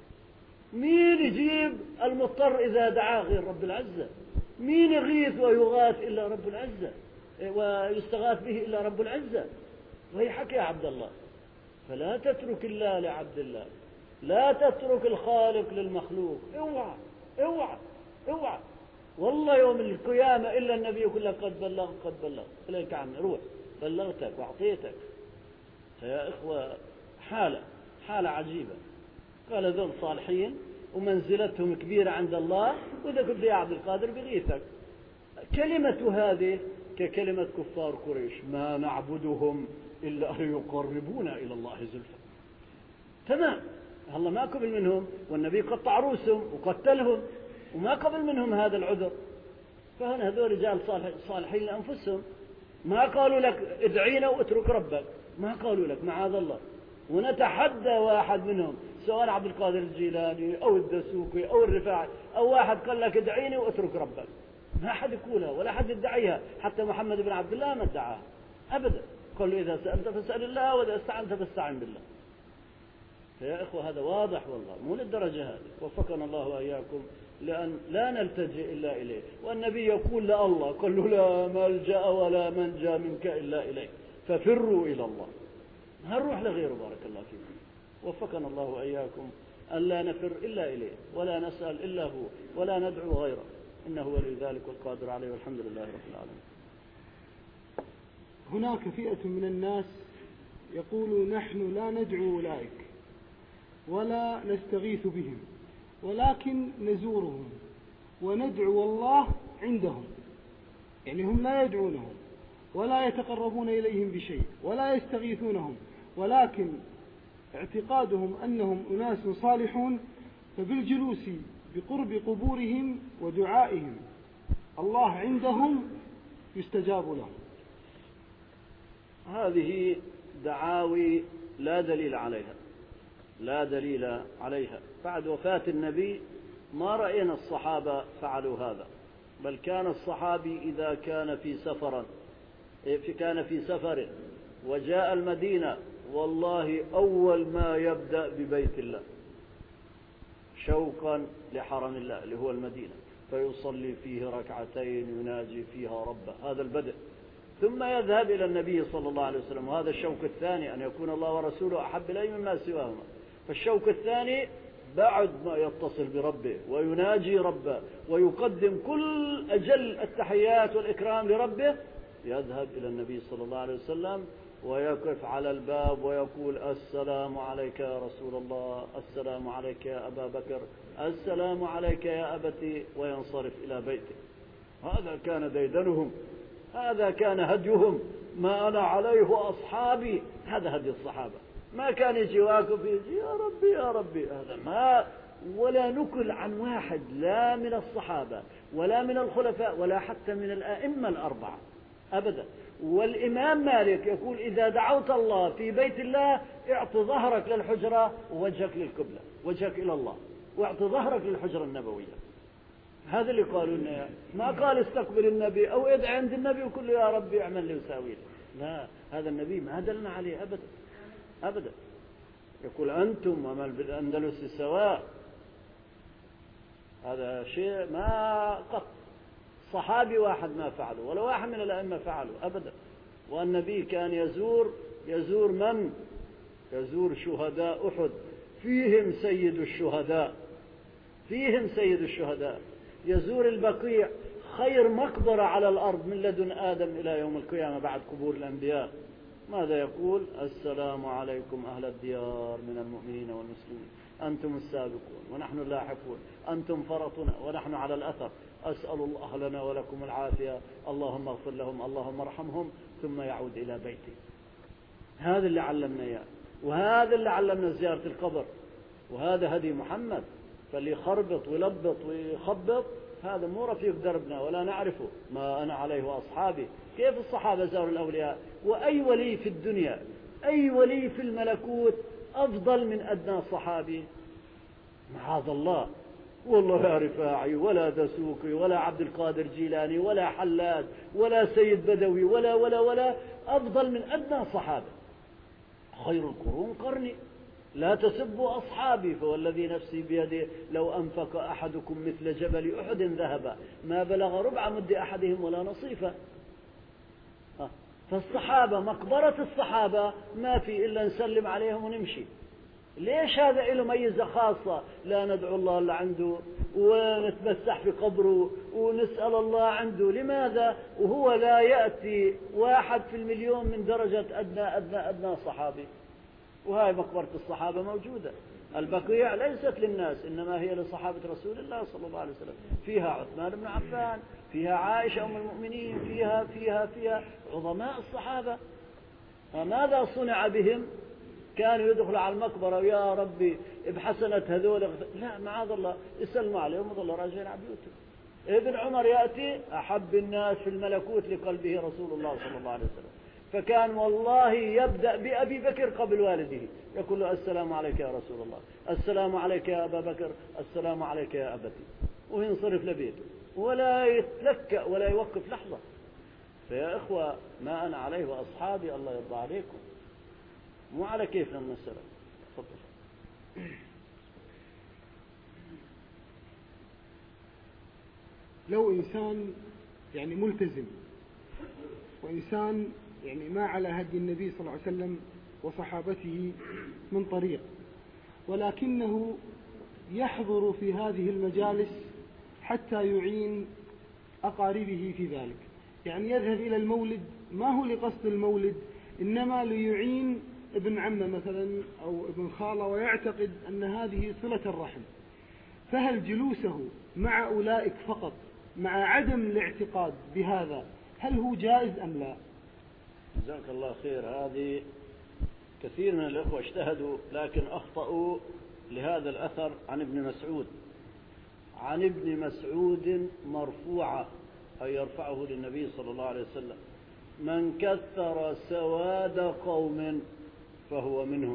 مين يجيب المضطر إذا دعاه غير رب العزة؟ مين يغيث ويغاث إلا رب العزة، ويستغاث به إلا رب العزة؟ وهي حكي يا عبد الله. فلا تترك الله لعبد الله، لا تترك الخالق للمخلوق. اوعى اوعى اوعى. والله يوم القيامة إلا النبي يقول لك قد بلغت قد بلغت. إليك عمي روح بلغتك وأعطيتك. فيا إخوة حالة حالة عجيبة. قال ذول صالحين ومنزلتهم كبيرة عند الله، وإذا قلت يا عبد القادر بغيثك. كلمة هذه ككلمة كفار قريش ما نعبدهم إلا أن يقربونا إلى الله زلفى. تمام، الله ما قبل منهم، والنبي قطع رؤوسهم وقتلهم وما قبل منهم هذا العذر. فهنا هذول رجال صالحين لأنفسهم، ما قالوا لك ادعينا واترك ربك، ما قالوا لك معاذ الله. ونتحدى واحد منهم سواء عبد القادر الجيلاني أو الدسوقي أو الرفاعي أو واحد قال لك ادعيني واترك ربك، ما حد يقولها ولا حد يدعيها. حتى محمد بن عبد الله ما ادعاها أبدا، قال له إذا سألت فاسأل الله وإذا استعنت فاستعن بالله. فيا إخوة هذا واضح والله، مو للدرجة هذه. وفقنا الله وإياكم لأن لا نلتجئ إلا إليه. والنبي يقول لله قال له لا ملجأ ولا منجا منك إلا إليه ففروا إلى الله، ما نروح لغيره بارك الله فيكم. وفقنا الله وإياكم أن لا نفر إلا إليه ولا نسأل إلا هو ولا ندعو غيره، إنه ولي ذلك والقادر عليه، والحمد لله رب العالمين. هناك فئة من الناس يقولوا نحن لا ندعو أولئك ولا نستغيث بهم، ولكن نزورهم وندعو الله عندهم. يعني هم لا يدعونهم ولا يتقربون إليهم بشيء ولا يستغيثونهم، ولكن اعتقادهم أنهم أناس صالحون، فبالجلوس بقرب قبورهم ودعائهم الله عندهم يستجاب لهم. هذه دعاوي لا دليل عليها، لا دليل عليها. بعد وفاة النبي ما رأينا الصحابة فعلوا هذا، بل كان الصحابي إذا كان في سفر كان في سفر وجاء المدينة والله أول ما يبدأ ببيت الله شوقا لحرم الله اللي هو المدينة، فيصلي فيه ركعتين يناجي فيها ربه، هذا البدء. ثم يذهب إلى النبي صلى الله عليه وسلم، وهذا الشوق الثاني، أن يكون الله ورسوله أحب إليه مما سواهما. فالشوق الثاني بعد ما يتصل بربه ويناجي ربه ويقدم كل أجل التحيات والإكرام لربه، يذهب إلى النبي صلى الله عليه وسلم ويقف على الباب ويقول السلام عليك يا رسول الله، السلام عليك يا أبا بكر، السلام عليك يا أبتي، وينصرف إلى بيته. هذا كان ديدنهم، هذا كان هديهم، ما أنا عليه وأصحابي. هذا هدي الصحابة. ما كان يجي واقف يجي يا ربي يا ربي، هذا ما ولا نكل عن واحد لا من الصحابة ولا من الخلفاء ولا حتى من الأئمة الأربعة أبدا. والإمام مالك يقول إذا دعوت الله في بيت الله اعط ظهرك للحجرة ووجهك للقبلة، وجهك إلى الله، واعط ظهرك للحجرة النبوية. هذا اللي قالوا لنا، ما قال استقبل النبي أو ادعي عند النبي وكل يا ربي اعمل لي وساوي لي. لا، هذا النبي ما دلنا عليه أبدا أبدا. يقول أنتم ومن بالأندلس سواء. هذا شيء ما قط صحابي واحد ما فعله ولا واحد من الأئمة فعله أبدا. والنبي كان يزور يزور من؟ يزور شهداء أحد، فيهم سيد الشهداء، فيهم سيد الشهداء. يزور البقيع، خير مقبرة على الأرض من لدن آدم إلى يوم القيامة بعد قبور الأنبياء. ماذا يقول؟ السلام عليكم أهل الديار من المؤمنين والمسلمين، أنتم السابقون ونحن اللاحقون، أنتم فرطنا ونحن على الأثر، أسأل الله لنا ولكم العافية، اللهم اغفر لهم اللهم ارحمهم، ثم يعود إلى بيته. هذا اللي علمنا إياه، وهذا اللي علمنا زيارة القبر، وهذا هدي محمد. فاللي يخربط ويلبط ويخبط هذا مو رفيق دربنا ولا نعرفه. ما أنا عليه وأصحابي. كيف الصحابة زاروا الأولياء؟ وأي ولي في الدنيا، أي ولي في الملكوت أفضل من أدنى صحابي؟ معاذ الله، والله لا رفاعي ولا دسوقي ولا عبد القادر جيلاني ولا حلاد ولا سيد بدوي ولا ولا ولا أفضل من أدنى صحابة. خير القرون قرني، لا تسبوا أصحابي، فوالذي نفسي بيده لو أنفق أحدكم مثل جبل أحد ذهبا ما بلغ ربع مد أحدهم ولا نصيفه. فالصحابة مقبرة الصحابة ما في إلا نسلم عليهم ونمشي. ليش هذا له ميزة خاصة؟ لا ندعو الله اللي عنده ونتمسح في قبره ونسأل الله عنده. لماذا؟ وهو لا يأتي واحد في المليون من درجة أدنى أدنى أدنى صحابي. وهاي مقبرة الصحابة موجودة. البقيع ليست للناس، إنما هي لصحابة رسول الله صلى الله عليه وسلم. فيها عثمان بن عفان، فيها عائشة أم المؤمنين، فيها فيها فيها عظماء الصحابة. فماذا صنع بهم؟ كانوا يدخلوا على المقبرة يا ربي بحسنة هذول، لا معاذ الله، يسلموا عليهم وظلوا راجعين على بيوتهم. ابن عمر يأتي أحب الناس في الملكوت لقلبه رسول الله صلى الله عليه وسلم، فكان والله يبدأ بأبي بكر قبل والده، يقول له السلام عليك يا رسول الله، السلام عليك يا أبا بكر، السلام عليك يا أبتي، وينصرف لبيته ولا يتلكأ ولا يوقف لحظة. فيا إخوة ما أنا عليه وأصحابي الله يرضى عليكم، مو على كيفنا من السلام. تفضل. لو إنسان يعني ملتزم وإنسان يعني ما على هدي النبي صلى الله عليه وسلم وصحابته من طريق، ولكنه يحضر في هذه المجالس حتى يعين أقاربه في ذلك، يعني يذهب إلى المولد ما هو لقصد المولد، إنما ليعين ابن عمه مثلا أو ابن خالة، ويعتقد أن هذه صلة الرحم. فهل جلوسه مع أولئك فقط مع عدم الاعتقاد بهذا هل هو جائز أم لا؟ جزاك الله خير. هذه كثير من الأخوة اجتهدوا لكن أخطأوا لهذا الأثر عن ابن مسعود. عن ابن مسعود مرفوعة، أي يرفعه للنبي صلى الله عليه وسلم: من كثر سواد قوم فهو منهم،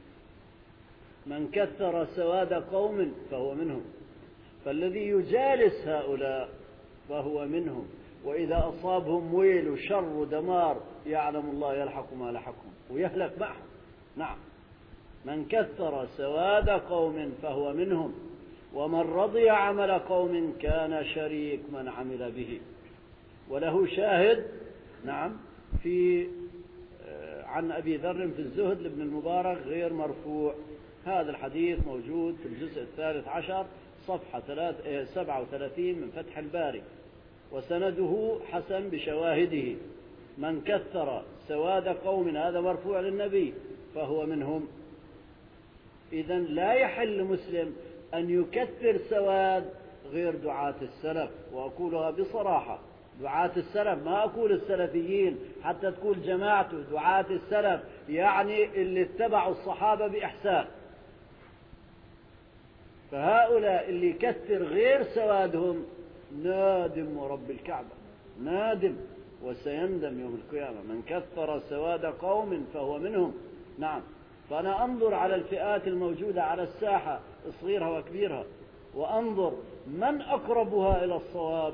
من كثر سواد قوم فهو منهم، فالذي يجالس هؤلاء فهو منهم، وإذا أصابهم ويل وشر ودمار يعلم الله يلحق ما لحقهم ويهلك معهم. نعم، من كثر سواد قوم فهو منهم، ومن رضي عمل قوم كان شريك من عمل به. وله شاهد نعم في عن أبي ذر في الزهد لابن المبارك غير مرفوع. هذا الحديث موجود في الجزء الثالث عشر صفحة سبعة وثلاثين من فتح الباري، وسنده حسن بشواهده. من كثر سواد قوم، هذا مرفوع للنبي، فهو منهم. إذن لا يحل مسلم أن يكثر سواد غير دعاة السلف، وأقولها بصراحة، دعاة السلف، ما أقول السلفيين حتى تقول جماعته، دعاة السلف يعني اللي اتبعوا الصحابة بإحسان. فهؤلاء اللي يكثر غير سوادهم نادم ورب الكعبة، نادم وسيندم يوم القيامة. من كثر سواد قوم فهو منهم. نعم. فأنا أنظر على الفئات الموجودة على الساحة صغيرها وكبيرها، وأنظر من أقربها إلى الصواب،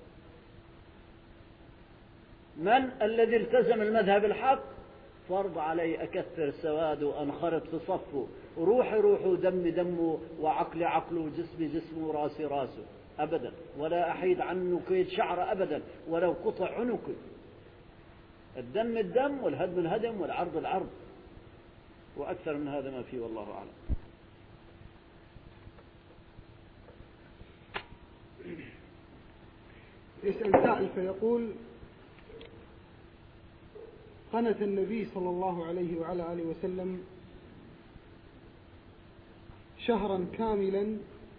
من الذي التزم المذهب الحق، فرض علي أكثر سواد وأنخرط في صفه، روحي روحه، دمي دمه، وعقلي عقله، وجسمي جسمه، وراسي راسه، أبدا. ولا أحيد عنه كيد شعر أبدا ولو قطع عنقي. الدم الدم، والهدم الهدم، والعرض العرض، وأكثر من هذا ما فيه، والله أعلم. يسأل سائل فيقول: قنت النبي صلى الله عليه وعلى آله وسلم شهرا كاملا،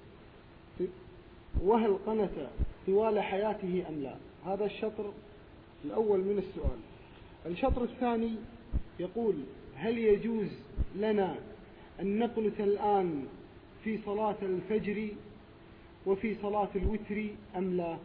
وهل قنت طوال حياته أم لا؟ هذا الشطر الأول من السؤال. الشطر الثاني يقول: هل يجوز لنا أن نقنت الآن في صلاة الفجر وفي صلاة الوتر أم لا؟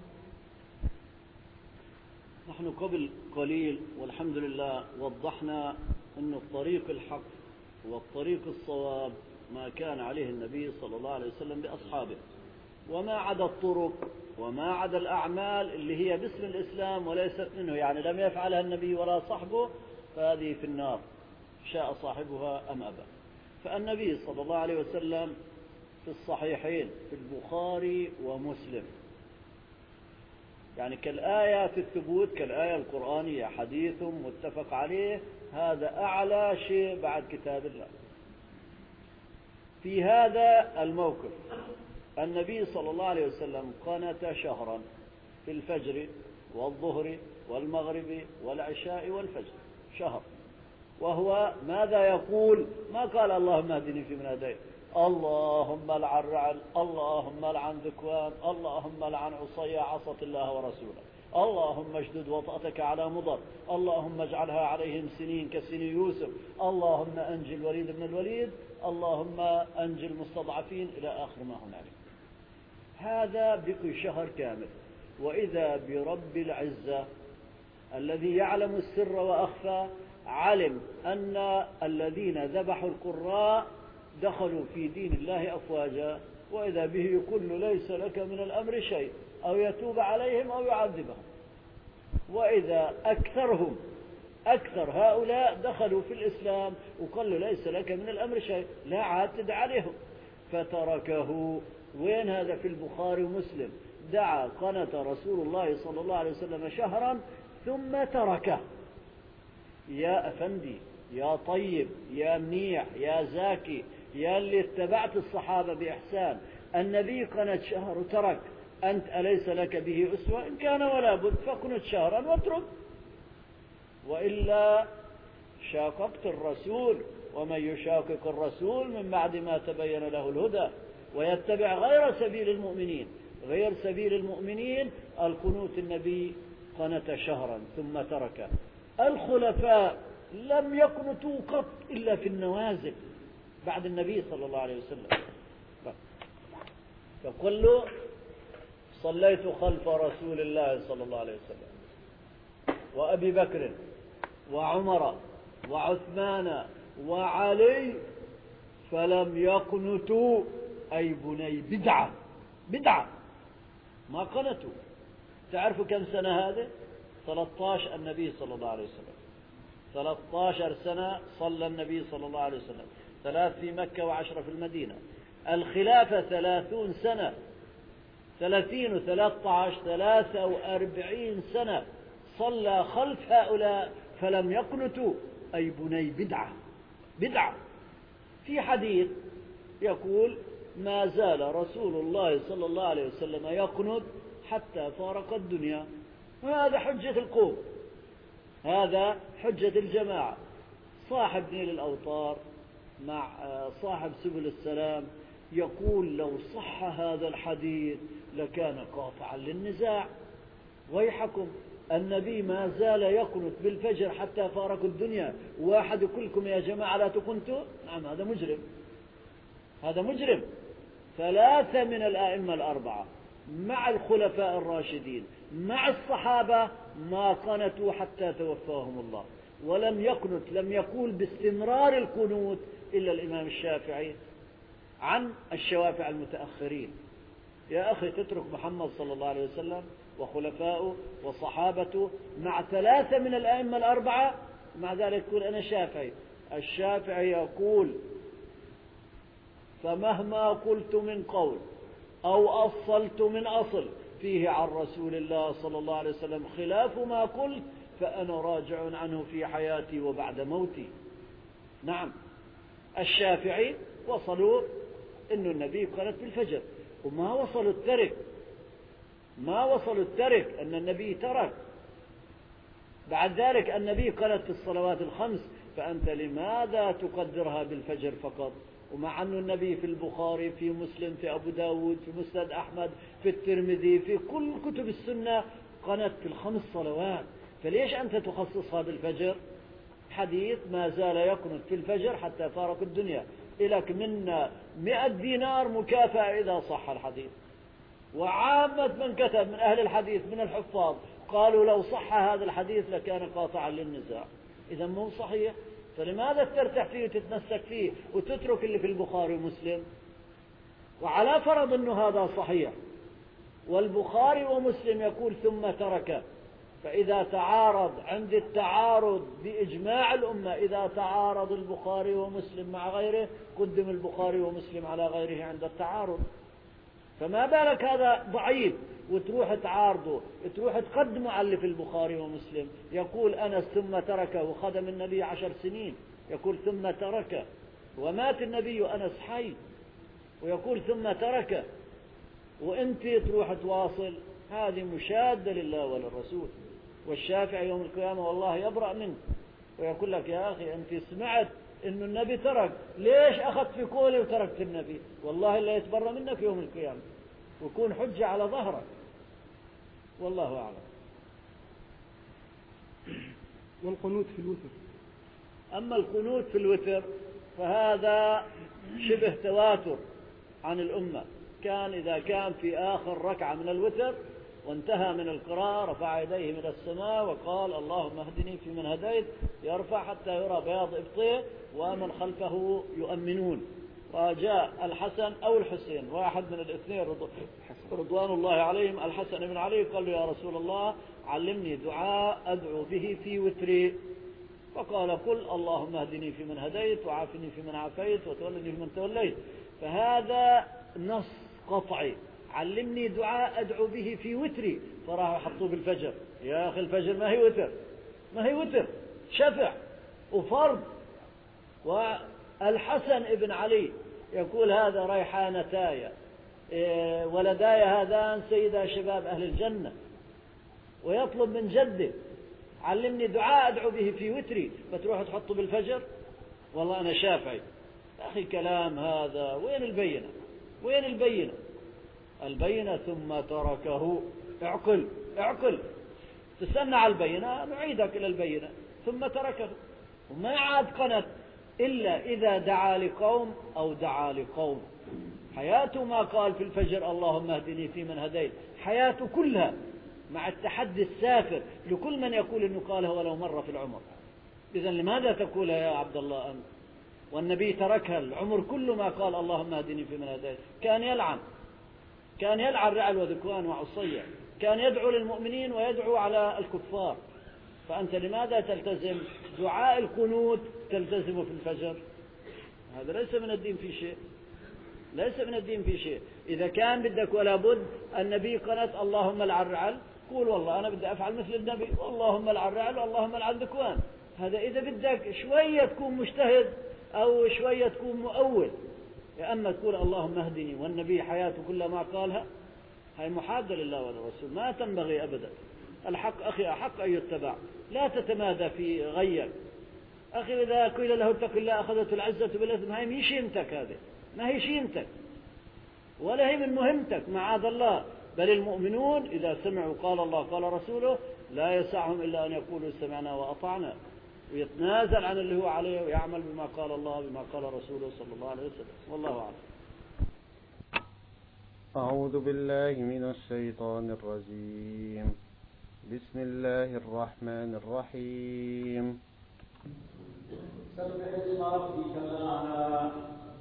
نحن قبل قليل والحمد لله وضحنا أن الطريق الحق والطريق الصواب ما كان عليه النبي صلى الله عليه وسلم بأصحابه، وما عدا الطرق وما عدا الأعمال اللي هي باسم الإسلام وليست منه، يعني لم يفعلها النبي ولا صحبه، فهذه في النار شاء صاحبها أم أبى. فالنبي صلى الله عليه وسلم في الصحيحين في البخاري ومسلم، يعني كالآية في الثبوت، كالآية القرآنية، حديث متفق عليه، هذا أعلى شيء بعد كتاب الله. في هذا الموقف النبي صلى الله عليه وسلم قنت شهرا في الفجر والظهر والمغرب والعشاء والفجر، شهر. وهو ماذا يقول؟ ما قال اللهم اهدني فيمن هديت، اللهم لعن رعل، اللهم لعن ذكوان، اللهم لعن عصي عصت الله ورسوله، اللهم اشدد وطأتك على مضر، اللهم اجعلها عليهم سنين كسن يوسف، اللهم أنجي الوليد بن الوليد، اللهم أنجي المستضعفين، إلى آخر ما هنالك. هذا بقي شهر كامل. وإذا برب العزة الذي يعلم السر وأخفى علم أن الذين ذبحوا القراء دخلوا في دين الله أفواجا، وإذا به يقول ليس لك من الأمر شيء، أو يتوب عليهم أو يعذبهم. وإذا أكثرهم أكثر هؤلاء دخلوا في الإسلام وقال ليس لك من الأمر شيء، لا عاتد عليهم، فتركه. وين هذا؟ في البخاري ومسلم. دعا قنت رسول الله صلى الله عليه وسلم شهرا ثم تركه. يا أفندي، يا طيب، يا منيح، يا زاكي، يا اللي اتبعت الصحابة بإحسان، النبي قنت شهر وترك، أنت أليس لك به أسوة؟ إن كان ولا بد فقنت شهرا واترك، وإلا شاققت الرسول. ومن يشاقق الرسول من بعد ما تبين له الهدى ويتبع غير سبيل المؤمنين غير سبيل المؤمنين القنوت النبي قنت شهرا ثم ترك. الخلفاء لم يقنطوا قط إلا في النوازل بعد النبي صلى الله عليه وسلم. يقول له: صليت خلف رسول الله صلى الله عليه وسلم وأبي بكر وعمر وعثمان وعلي فلم يقنطوا، أي بني بدعة بدعة ما قنطوا. تعرفوا كم سنة هذا؟ ثلاثة عشر. النبي صلى الله عليه وسلم ثلاثة عشر سنة صلى النبي صلى الله عليه وسلم، ثلاث في مكة وعشرة في المدينة. الخلافة ثلاثون سنة، ثلاثين وثلاثة عشر ثلاثة وأربعين سنة صلى خلف هؤلاء فلم يقنطوا، أي بني بدعة بدعة. في حديث يقول ما زال رسول الله صلى الله عليه وسلم يقنت حتى فارق الدنيا. وهذا حجة القوم، هذا حجة الجماعة. صاحب نيل الأوطار مع صاحب سبل السلام يقول لو صح هذا الحديث لكان قاطعا للنزاع. ويحكم النبي ما زال يقنت بالفجر حتى فارق الدنيا، واحد كلكم يا جماعة لا تقنتوا؟ نعم، هذا مجرم، هذا مجرم. ثلاثة من الآئمة الأربعة مع الخلفاء الراشدين مع الصحابة ما قنتوا حتى توفاهم الله، ولم يقنت، لم يقول باستمرار القنوت إلا الإمام الشافعي عن الشوافع المتأخرين. يا أخي تترك محمد صلى الله عليه وسلم وخلفاؤه وصحابته مع ثلاثة من الأئمة الأربعة، مع ذلك يقول أنا شافعي. الشافعي يقول فمهما قلت من قول أو أصلت من أصل فيه عن رسول الله صلى الله عليه وسلم خلاف ما قلت فأنا راجع عنه في حياتي وبعد موتي. نعم، الشافعي وصلوا إن النبي قالت بالفجر، وما وصلوا الترك، ما وصلوا الترك أن النبي ترك. بعد ذلك النبي قالت في الصلوات الخمس، فأنت لماذا تقدرها بالفجر فقط؟ ومع أن النبي في البخاري، في مسلم، في أبو داود، في مسند أحمد، في الترمذي، في كل كتب السنة قنت في الخمس صلوات، فليش أنت تخصصها بالفجر؟ حديث ما زال يقنت في الفجر حتى فارق الدنيا، إلك منا مئة دينار مكافأة إذا صح الحديث. وعامة من كتب من أهل الحديث من الحفاظ قالوا لو صح هذا الحديث لكان قاطعا للنزاع. إذا مو صحيح، فلماذا ترتاح فيه وتتمسك فيه وتترك اللي في البخاري ومسلم؟ وعلى فرض أنه هذا صحيح والبخاري ومسلم يقول ثم ترك، فإذا تعارض عند التعارض بإجماع الأمة، إذا تعارض البخاري ومسلم مع غيره قدم البخاري ومسلم على غيره عند التعارض. فما بالك هذا ضعيف وتروح تعارضه، تروح تقدمه على اللي في البخاري ومسلم. يقول أنس ثم تركه وخدم النبي عشر سنين، يقول ثم تركه ومات النبي وأنس حي، ويقول ثم تركه، وانت تروح تواصل. هذه مشادة لله وللرسول. والشافعي يوم القيامة والله يبرأ منك ويقول لك يا أخي أنت سمعت إنه النبي ترك، ليش أخذت في قولي وتركت النبي؟ والله اللي يتبرأ منك يوم القيامة ويكون حجة على ظهرك. والله أعلم. والقنوت في الوتر. أما القنوت في الوتر فهذا شبه تواتر عن الأمة. كان إذا كان في آخر ركعة من الوتر وانتهى من القراءة رفع يديه من السماء وقال اللهم اهدني في من هديت، يرفع حتى يرى بياض إبطيه ومن خلفه يؤمنون. وجاء الحسن أو الحسين واحد من الاثنين رضوان الله عليهم، الحسن بن علي، قال له يا رسول الله علمني دعاء أدعو به في وتري، فقال قل اللهم اهدني في من هديت وعافني في من عافيت وتولني في من توليت. فهذا نص قطعي، علمني دعاء أدعو به في وتري، فراحوا حطوه بالفجر. يا أخي الفجر ما هي وتر، ما هي وتر، شفع وفرض. والحسن ابن علي يقول هذا ريحانتاي ولداي هذان سيدا شباب أهل الجنة، ويطلب من جده علمني دعاء أدعو به في وتري، فتروح تحطه بالفجر؟ والله أنا شافعي. أخي كلام هذا، وين البينة؟ وين البينة؟ البينة ثم تركه. اعقل اعقل، تستنى على البينة نعيدك إلى البينة. ثم تركه، وما عاد قنت إلا إذا دعا لقوم أو دعا لقوم. حياته ما قال في الفجر اللهم اهدني في من هديت، حياته كلها مع التحدي السافر لكل من يقول إنه قاله ولو مرة في العمر. إذن لماذا تقولها يا عبد الله أنت؟ والنبي تركها العمر كله ما قال اللهم اهدني في من هديت. كان يلعن، كان يلعن رعل وذكوان وعصية، كان يدعو للمؤمنين ويدعو على الكفار. فأنت لماذا تلتزم دعاء القنوت تلتزم في الفجر؟ هذا ليس من الدين في شيء، ليس من الدين في شيء. إذا كان بدك ولا بد النبي قنت اللهم لعن رعل، قول والله أنا بدي أفعل مثل النبي اللهم لعن رعل واللهم لعن ذكوان. هذا إذا بدك شوية تكون مجتهد أو شوية تكون مؤول، أما تقول اللهم اهدني والنبي حياته كلها ما قالها، هاي محادة لله وللرسول، ما تنبغي أبدا. الحق أخي أحق أن يتبع، لا تتمادى في غيك. أخي إذا قيل له اتق الله أخذته العزة بالإثم، هاي مش شيمتك، هذه ما هي شيمتك ولا هي من مهمتك معاذ الله. بل المؤمنون إذا سمعوا قال الله قال رسوله لا يسعهم إلا أن يقولوا سمعنا وأطعنا، ويتنازل عن اللي هو عليه ويعمل بما قال الله بما قال رسوله صلى الله عليه وسلم. والله أعلم. أعوذ بالله من الشيطان الرجيم. بسم الله الرحمن الرحيم. سبح اسم ربك الأعلى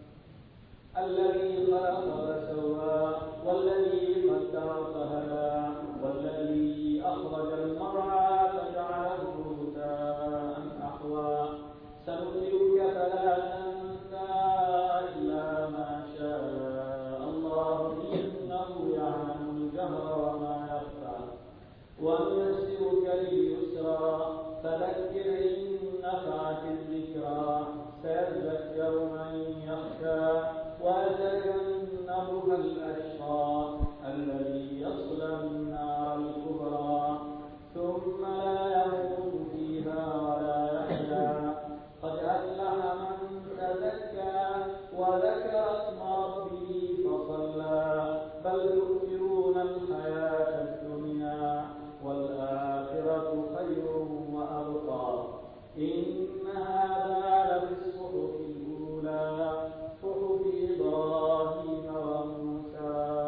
الذي خلق فسوى والذي قدر فهدى والذي أخرج المرعى فجعله غثاء أحوى سنقرئك فلا تنسى إلا ما شاء الله إنه يعلم الجهر وما يخفى ونيسرك لليسرى فذكر إن نفعت الذكرى سيذكر من يخشى ويتجنبها الأشقى الذي يصلى النار الكبرى ثم لا يموت فيها ولا يحيا قد أفلح من تزكى وذكر اسم ربه فصلى بل تؤثرون الحياة الدنيا والآخرة خير وأبقى إن هذا لفي الصحف الأولى صحف إبراهيم وموسى.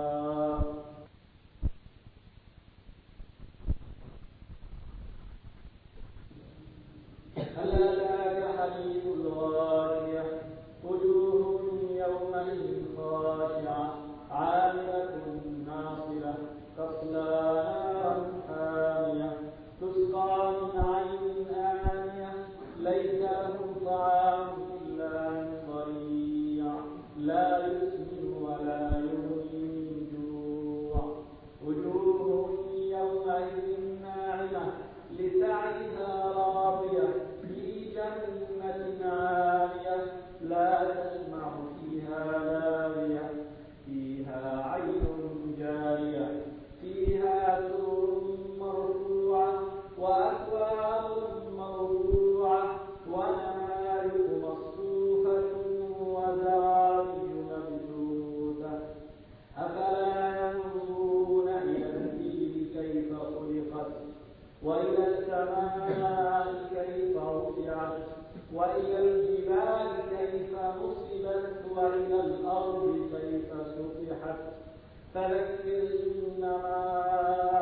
هل أتاك حديث الغاشية وجوه يومئذ خاشعة عاملة ناصبة تصلى نارا حامية تسقى من عين آنية ليس لهم طعام إلا من ضريع لا يسمن ولا يغني من جوع وجوه يومئذ ناعمة لسعيها راضية في جنة عالية لا تسمع فيها لاغية فيها عين جارية فيها سرر مرفوعة وأكواب موضوعة ونمارق مصفوفة وزرابي مبثوثة أفلا ينظرون إلى الإبل كيف خلقت وإلى السماء كيف رفعت وإلى الجبال كيف نصبت وإلى الأرض كيف سطحت فذكر إنما